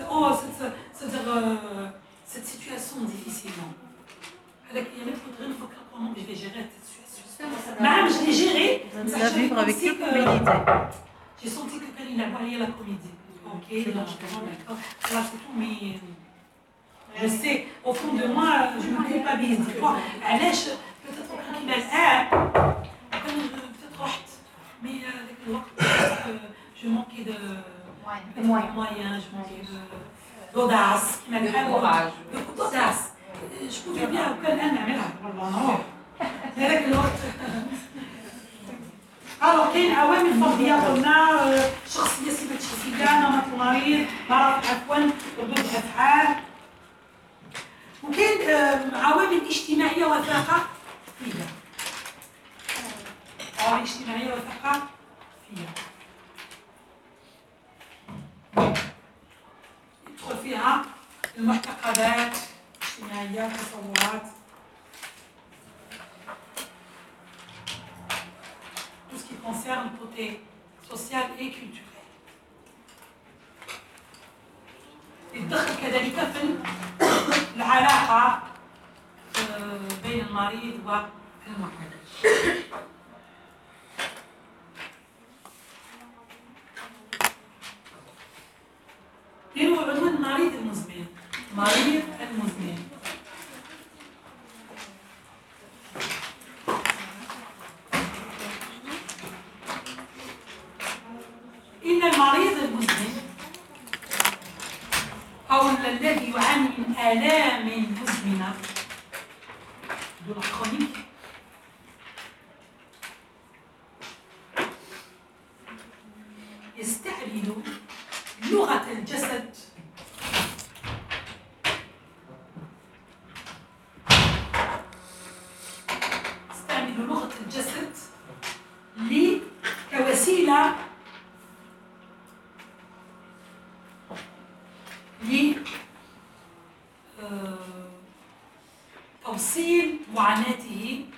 cette situation difficilement. هذاك اليوم كنت غير نفكر comment je vais gérer cette situation. نعم je l'ai géré. La vivre avec culpabilité. J'ai senti que quand il a parlé à la comédie. Ok, d'accord. Là c'est tout mais je sais au fond de moi je me culpabilise des fois. علاش peut-être كي الان peut-être رحت mais avec le وقت je manquais de moyens, je manquais d'audace, d'audace. Je pouvais bien وكان انا نعملها والله نروح هذاك الوقت. الو كاين عوامل فرديه قلنا شخصيه سمات شخصيه نمط المريض مرض عفوا ردود افعال. وكاين عوامل اجتماعيه وثقافيه. عوامل اجتماعيه وثقافيه يدخل فيها المعتقدات الاجتماعيه التصورات tout ce qui concerne le côté social et culturel. يتدخل كذلك في العلاقه بين المريض والمعالج. ديروا عنوان المريض المزمن. مريض المزمن إن المريض المزمن أو الذي يعاني من آلام مزمنة دون كرونيك يستعمل لغة الجسد كوسيلة لتوصيل معاناته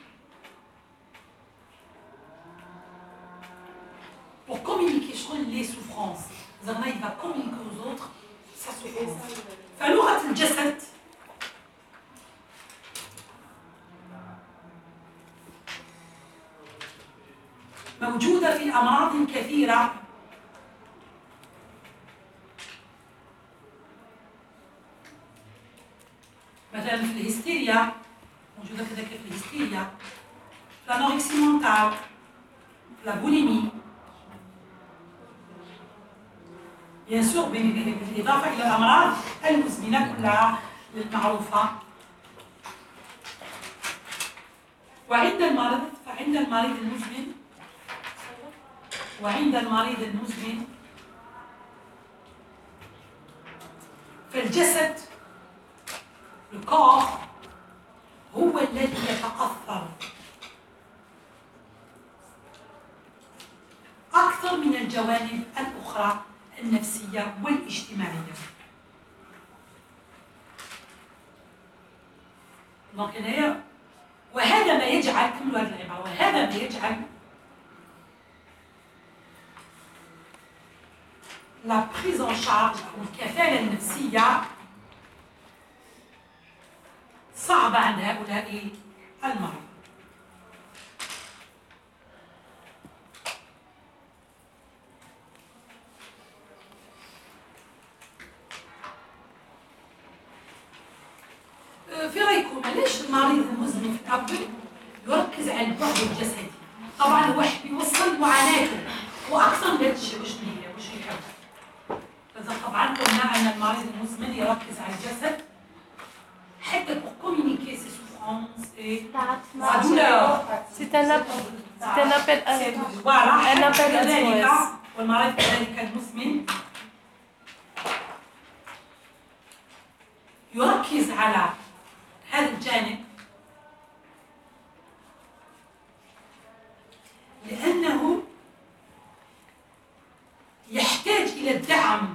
pour communiquer les souffrances. Zana, il va communiquer aux autres sa souffrance. فلغة الجسد موجودة في أمراض كثيرة مثلا في الهستيريا موجودة كذلك في الهستيريا في الأنوركسي مونتال في البوليمي bien sûr بالإضافة إلى الأمراض المزمنة كلها المعروفة. وعند المريض المزمن فالجسد الكور هو الذي يتأثر أكثر من الجوانب الأخرى النفسية والاجتماعية. وهذا ما يجعل كملوا هذه العبارة وهذا ما يجعل لا بريز ان شارج او الكفاله النفسيه صعبه عند هؤلاء المرضى. في رايكم علاش المريض المزمن في الاول يركز على البعد الجسدي؟ طبعا هو يوصل معاناته واكثر من هذا الشيء واش يحب. طبعا قلنا ان المريض المزمن يركز على الجسد حتى pour communiquer ses souffrances et sa douleur. C'est un appel à voilà. un appel à كذلك SOS. والمريض كذلك المزمن يركز على هذا الجانب لأنه يحتاج إلى الدعم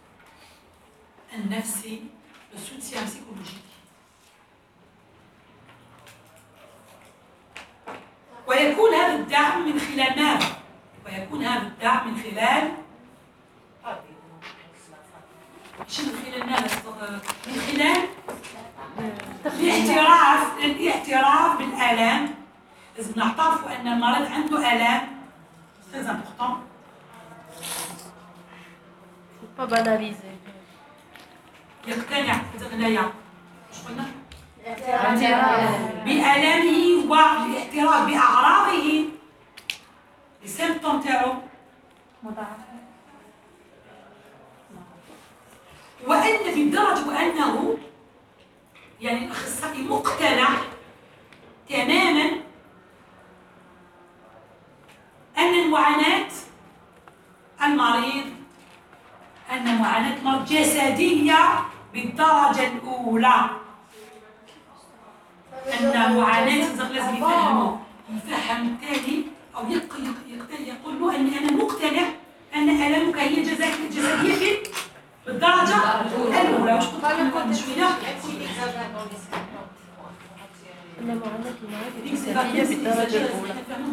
النفسي le soutien psychologique ويكون هذا الدعم من خلال ماذا؟ ويكون هذا الدعم من خلال شنو من خلال ماذا؟ من خلال الاعتراف بالآلام. لازم نعترفوا أن المريض عنده آلام très important. Faut pas banaliser. يقتنع هنايا واش قلنا؟ بآلامه والاعتراف بأعراضه السيمبتوم تاعو وأن بدرجة وأنه يعني الأخصائي مقتنع تماما أن معاناة المريض أن معاناة مرض جسدية بالدرجة الأولى. أن معاناة لازم يفهم التالي أو يقول له أني أنا مقتنع أن آلامك هي جسدية بالدرجة الأولى. واش قلت لكم شوية؟ أن معاناة المريض الجسدية بالدرجة الأولى.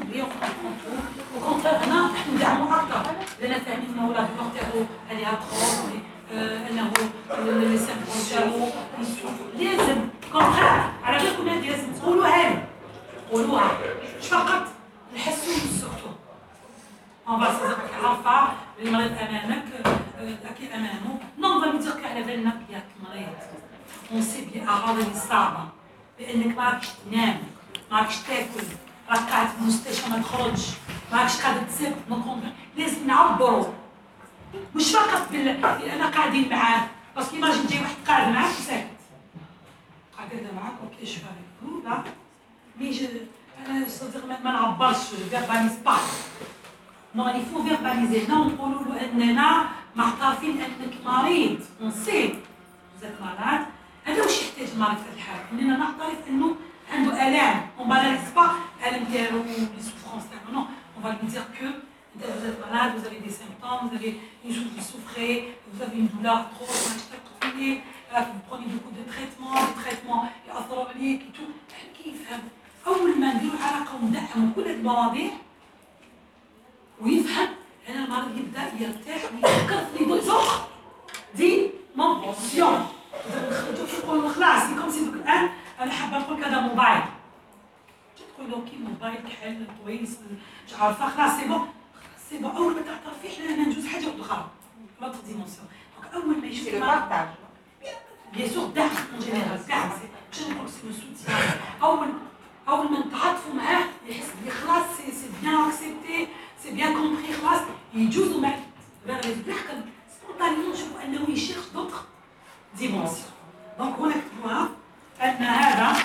هنا نحن ندعموا أكثر لأن فاهمين أنه لا دور تاعو عليها تخوف أنه لي سيمبتوم تاعو لازم كونترير على بالكم هذه لازم تقولوا هذه قولوها مش فقط نحسوا سورتو اون فا عارفه المريض امامك اكيد امامه ننظر نترك على بالنا ياك مريض اون سي بلي اعراض صعبه لانك ما راكش تنام ما راكش تاكل راك قاعد في المستشفى ما تخرجش ما راكش قادر تسب لازم نعبروا مش فقط انا قاعدين معاه باسكو ايماجين جاي واحد قاعد معاك وساكت قاعد معاك اوكي شو فاك لا مي انا صدق ما نعبرش فيرباليز با نو il faut verbaliser نقولوا له اننا معترفين انك مريض نصيب زاد مرض هذا واش يحتاج المريض في الحال اننا نعترف انه عنده الام اون بالانس با الام ديالو لي سوفرونس تاعو نو on va lui dire que vous êtes malade, vous avez des symptômes, vous souffrez, vous avez une douleur atroce, vous prenez beaucoup de traitements, des traitements يأثروا عليك et tout. كيفهم أول ما نديروا علاقة وندعموا كل هذه المواضيع ويفهم هنا المريض يبدأ يرتاح ويفكر في لي زوخ دي مونسيون. نخرجوا خلاص كوم سي دوك الآن أنا حابة نقول هذا موبايل. تقول له كي موبايل كحل كويس مش عارفة خلاص سي بون أول ما تعترفي حنا ندوز حاجة أخرى لوطر ديمونسيون. دونك أول ما يشوف المريض بيان سور دعم اون جينيرال دعم باش نقول سي سوتيان أول ما نتعاطفوا معاه يحس بلي خلاص سي بيان اكسبتي سي بيان كومبري خلاص يجوزوا معاه فيغ لي بالحق سبونطانيون نشوفوا أنه يشيرش دوطر ديمونسيون. دونك هنا كتبوها أن هذا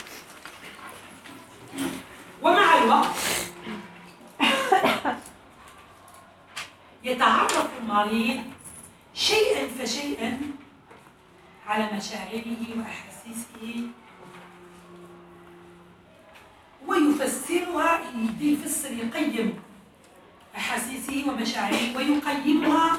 ومع الوقت يتعرف المريض شيئا فشيئا على مشاعره وأحاسيسه ويفسرها يفسر يقيم أحاسيسه ومشاعره ويقيمها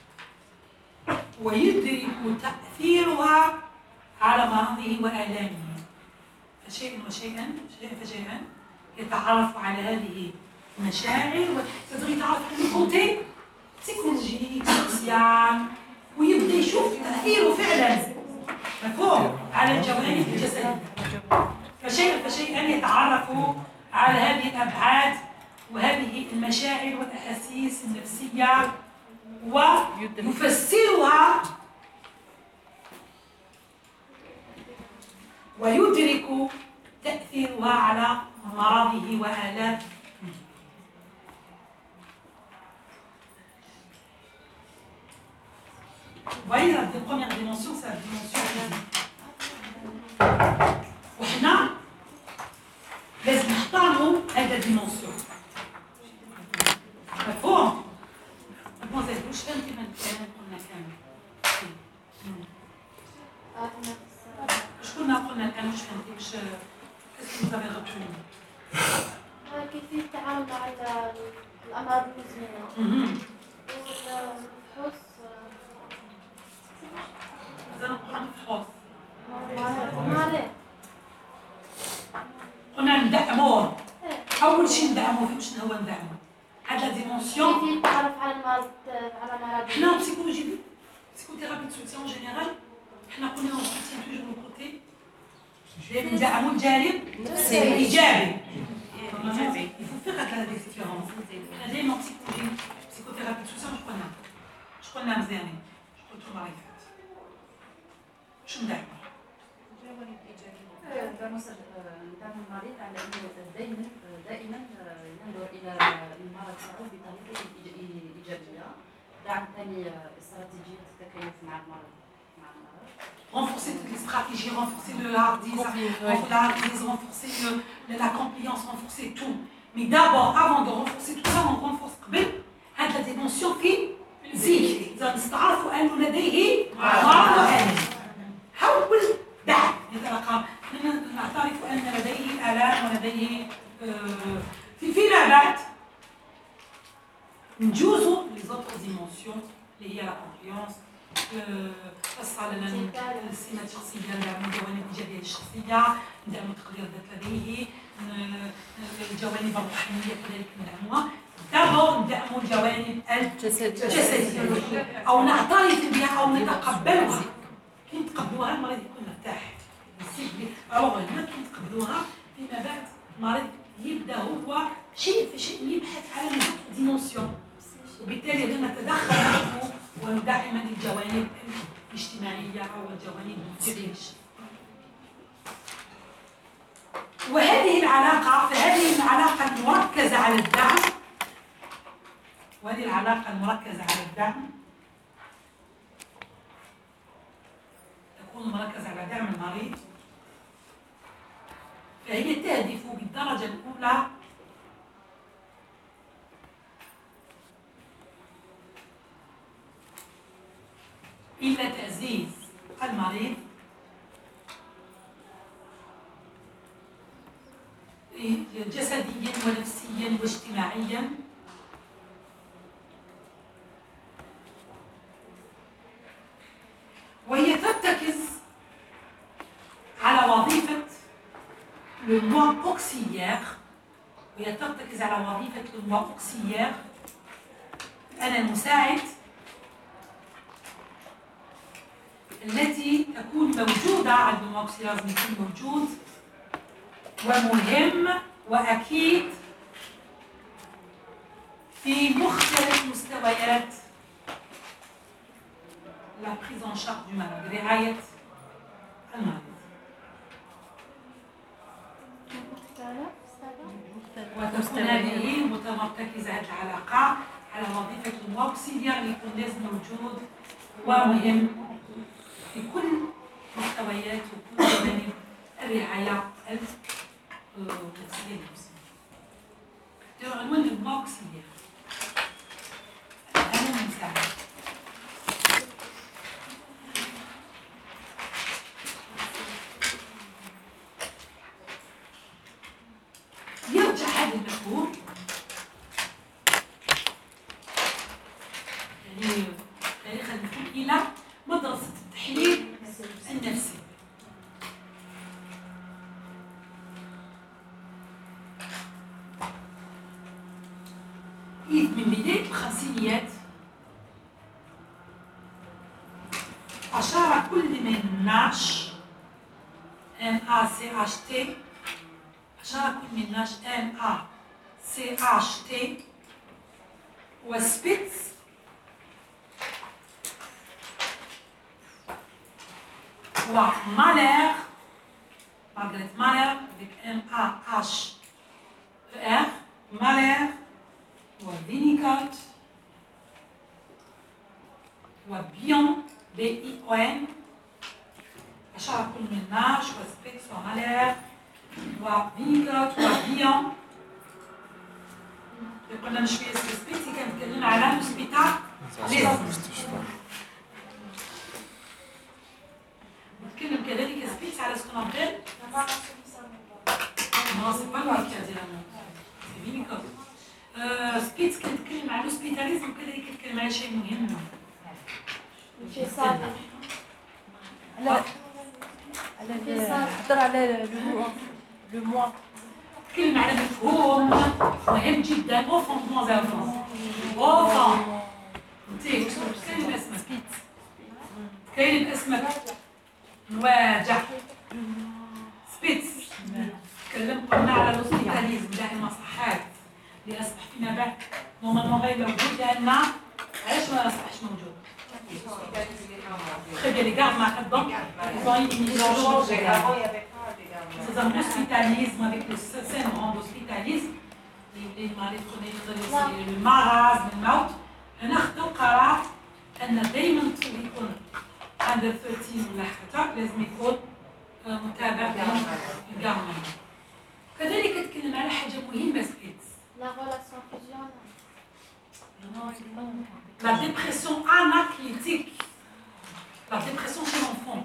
ويدرك تأثيرها على مرضه وآلامه فشيئا فشيئا يتعرف على هذه المشاعر ويتعرف على الكونتي psychologique, social, مزيان ويبدا يشوف تاثيره فعلا مفهوم على الجوانب الجسديه. فشيئا يتعرفوا على هذه الابعاد وهذه المشاعر والاحاسيس النفسيه ويفسرها ويدرك تأثيرها على مرضه وآلامه. voyez la première dimension c'est la dimension physique. وحنا لازم نحترموا هذه الديمونسيون. مفهوم؟ مادموزيل واش فهمتي من الكلام قلنا كامل؟ شكون قلنا الان واش فهمتي واش كيف نتابع غتولي؟ كيفية التعامل مع الأمراض المزمنة والفحوص. مازال نقولوا الفحوص. قلنا ندعموه. أول شيء ندعموه فيه شنو هو ندعموه؟ هاد لا ديمونسيون. كيفية التعرف على المرض على مرض. حنا بسيكولوجي بسيكوثيرابي دو سوتيان اون جينيرال حنا قلنا اون سوتيان توجور لو كوتي دائما ندعموا الجانب الإيجابي. يفو فقط لا ديفيرونس. حنا دائما بسيكوثيرابي دو سوتيان واش قلنا مزيانين قلت المرة اللي فاتت واش ندعموا؟ ندعم المريض على انه دائما ينظر الى المرض تاعو بطريقه ايجابيه. دعم ثاني استراتيجيه التكيف مع المرض. Renforcer toutes les stratégies, renforcer le hardise, renforcer la compliance, renforcer tout. Mais d'abord, avant de renforcer tout ça, on renforce قبل هذه la dimension physique. إذا نستعرفوا أنه لديه مرض آلام. حول دعم يتلقى. نعترف أن لديه آلام ولديه فيما بعد نجوزوا les autres dimensions اللي هي la compliance. الصالة السمات الشخصية، ندعم الجوانب الإيجابية للشخصية، ندعم تقدير الذات لديه، الجوانب الروحانية كذلك ندعموها. دابور ندعموا الجوانب الجسدية أو نعترف بها أو نتقبلها. كي نتقبلوها المريض يكون مرتاح. ألوغ هنا كي نتقبلوها فيما بعد المريض يبدأ هو شيء فشيء يبحث على ديمونسيون. وبالتالي هنا نتدخل معه وندعم الجوانب الاجتماعية أو الجوانب الفكرية. وهذه العلاقة فهذه العلاقة المركزة على الدعم وهذه العلاقة المركزة على الدعم تكون مركزة على دعم المريض فهي تهدف بالدرجة الأولى إلى تعزيز المريض جسديا ونفسيا واجتماعيا وهي ترتكز على وظيفة الموا أوكسيير وهي ترتكز على وظيفة الموا أوكسيير. أنا المساعد التي تكون موجودة عند الموا أوكسيير لازم يكون موجود ومهم وأكيد في مختلف مستويات لا بريز ان شارج دو مالاد رعاية المريض. وتكون هذه متمركزة هذه العلاقة على وظيفة الموا أوكسيير اللي يكون لازم موجود ومهم في كل مستويات وكل جوانب الرعاية النفسية. عنوان الموا أوكسيير أنا المساعد. يرجع هذا المفهوم يعني تاريخ المفهوم إلى مدرسة التحليل النفسي. من بداية الخمسينيات أشار كل من ناش NACHT أشار كل من ناش NACHT وسبيتز ومالير Margaret Mahler avec M-A-H-E-R Mahler وفينيكوت وبيون B-I-O-N أشار كل من ناش وسبيتس ومالير وفينيكوت وبيون قلنا شوية سبيتس كنتكلم على الهوسبيتال نتكلم كذلك سبيتس على سكونابيل non c'est pas lui qui a dit la mot c'est Winnicott سبيتس كنتكلم على الهوسبيتاليزم وكذلك كنتكلم على شيء مهم انفصال نهضر على لو موا نتكلم على مفهوم مهم جدا او فوندمون زي الفرنسي او فون انت كاين اسمك سبيتس كاين اسمك نواجع سبيتس تكلم قلنا على الهوسبيتاليزم داخل المصحات اللي اصبح فيما بعد نورمالمون غير موجود لان علاش ما اصبحش موجود؟ Très bien, les gardes maintenant, ils ont une mission. C'est un hospitalisme avec le syndrome d'hospitalisme, les maladies, le marasme, الموت. أنا أخذت القرار أن دائما يكون under 13 ولا حتى لازم يكون متابع للجامعة. كذلك أتكلم على حاجة مهمة سبيتس. La relation fusion. La dépression anaclitique. La dépression chez l'enfant.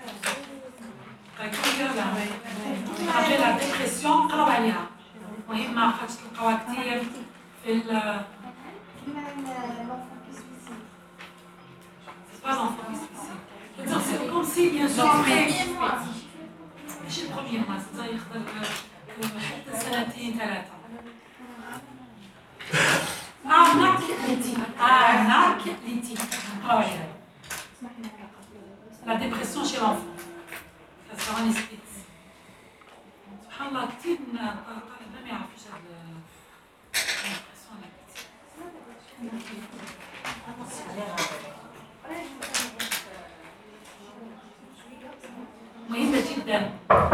La dépression قرب عليها. مهمة خاطر تلقاوها كثير في ال C'est pas l'enfant qui se suicide. C'est comme si bien sûr ماشي البروميير موا تقدر يخدم حتى سنتين ثلاثة. Anaclitique. La dépression chez l'enfant. Ça sera un esprit. سبحان الله كثير من الطلبة ما يعرفوش هاد الديبرسيون مهمة جدا.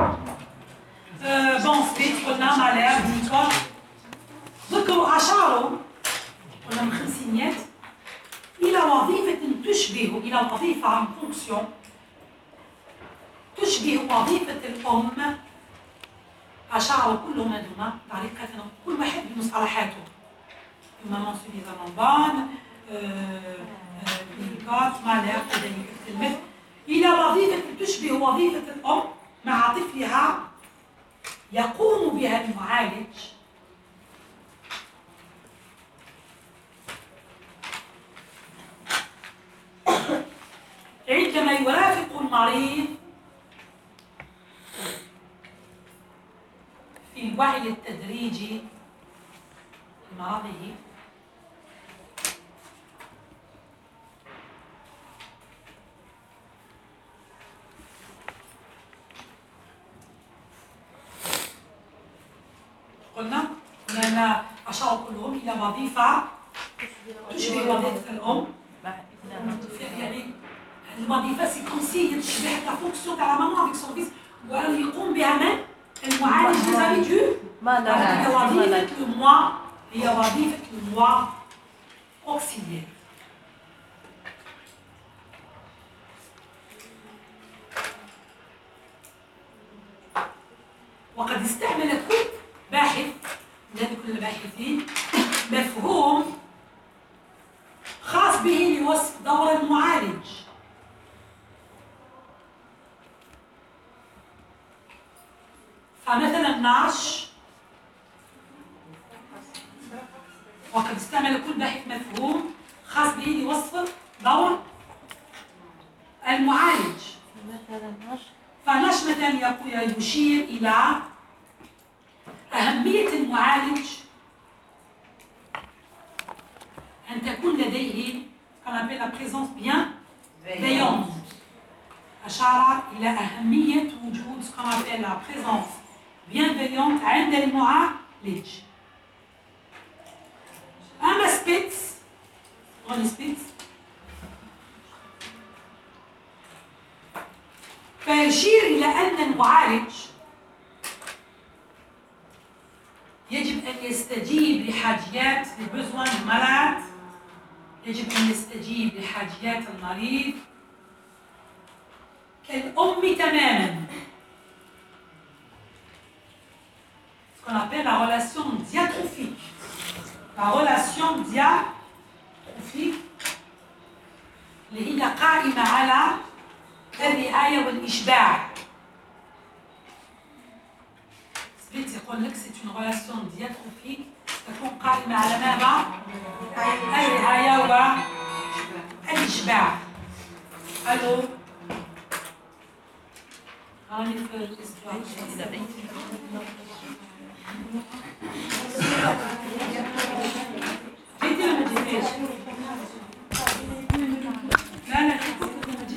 بون سبيت قلنا مالير فينيكوت ذكروا أشاروا قلنا من الخمسينيات إلى وظيفة تشبه إلى وظيفة فونكسيون تشبه وظيفة الأم. أشاروا كلهم هذوما طريقة كل واحد بمصطلحاته. مامون سوفيزامون بون فينيكوت مالير كذلك الكلمة إلى وظيفة تشبه وظيفة الأم مع طفلها يقوم بها المعالج عندما يرافق المريض في الوعي التدريجي لمرضه قلنا لأن أشاروا كلهم إلى وظيفة تشبه وظيفة الأم. يعني الوظيفة سي كوم سي تشبه لا فونكسيون تاع لا مامون افيك سون فيس وأن يقوم بها من؟ المعالج فيزافي دو هي وظيفة الموا هي وظيفة الموا أوكسيليير. وقد استعمل كل باحث من كل الباحثين مفهوم خاص به لوصف دور المعالج. فمثلا ناش وقد استعمل كل باحث مفهوم خاص به لوصف دور المعالج. فناش مثلا يشير إلى أهمية المعالج أن تكون لديه la présence bienveillante أشار إلى أهمية وجود ce qu'on appelle la présence bienveillante عند المعالج. أما سبيتس فيشير إلى أن المعالج يجب أن يستجيب لحاجيات لبزوان المرض، يجب أن يستجيب لحاجيات المريض كالأم تماماً. Ce qu'on appelle la relation diatrophique. La relation diatrophique اللي هي قائمة على الرعاية والإشباع. سبيت يقول لك c'est une relation diatrophique تكون قائمة على ماذا؟ الرعاية والإشباع. ألو راني في الإسبوع. جيتي ولا ما جيتيش؟ لا ما جيتش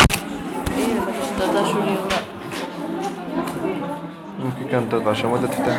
ممكن كانت تضع شو مدة تفتح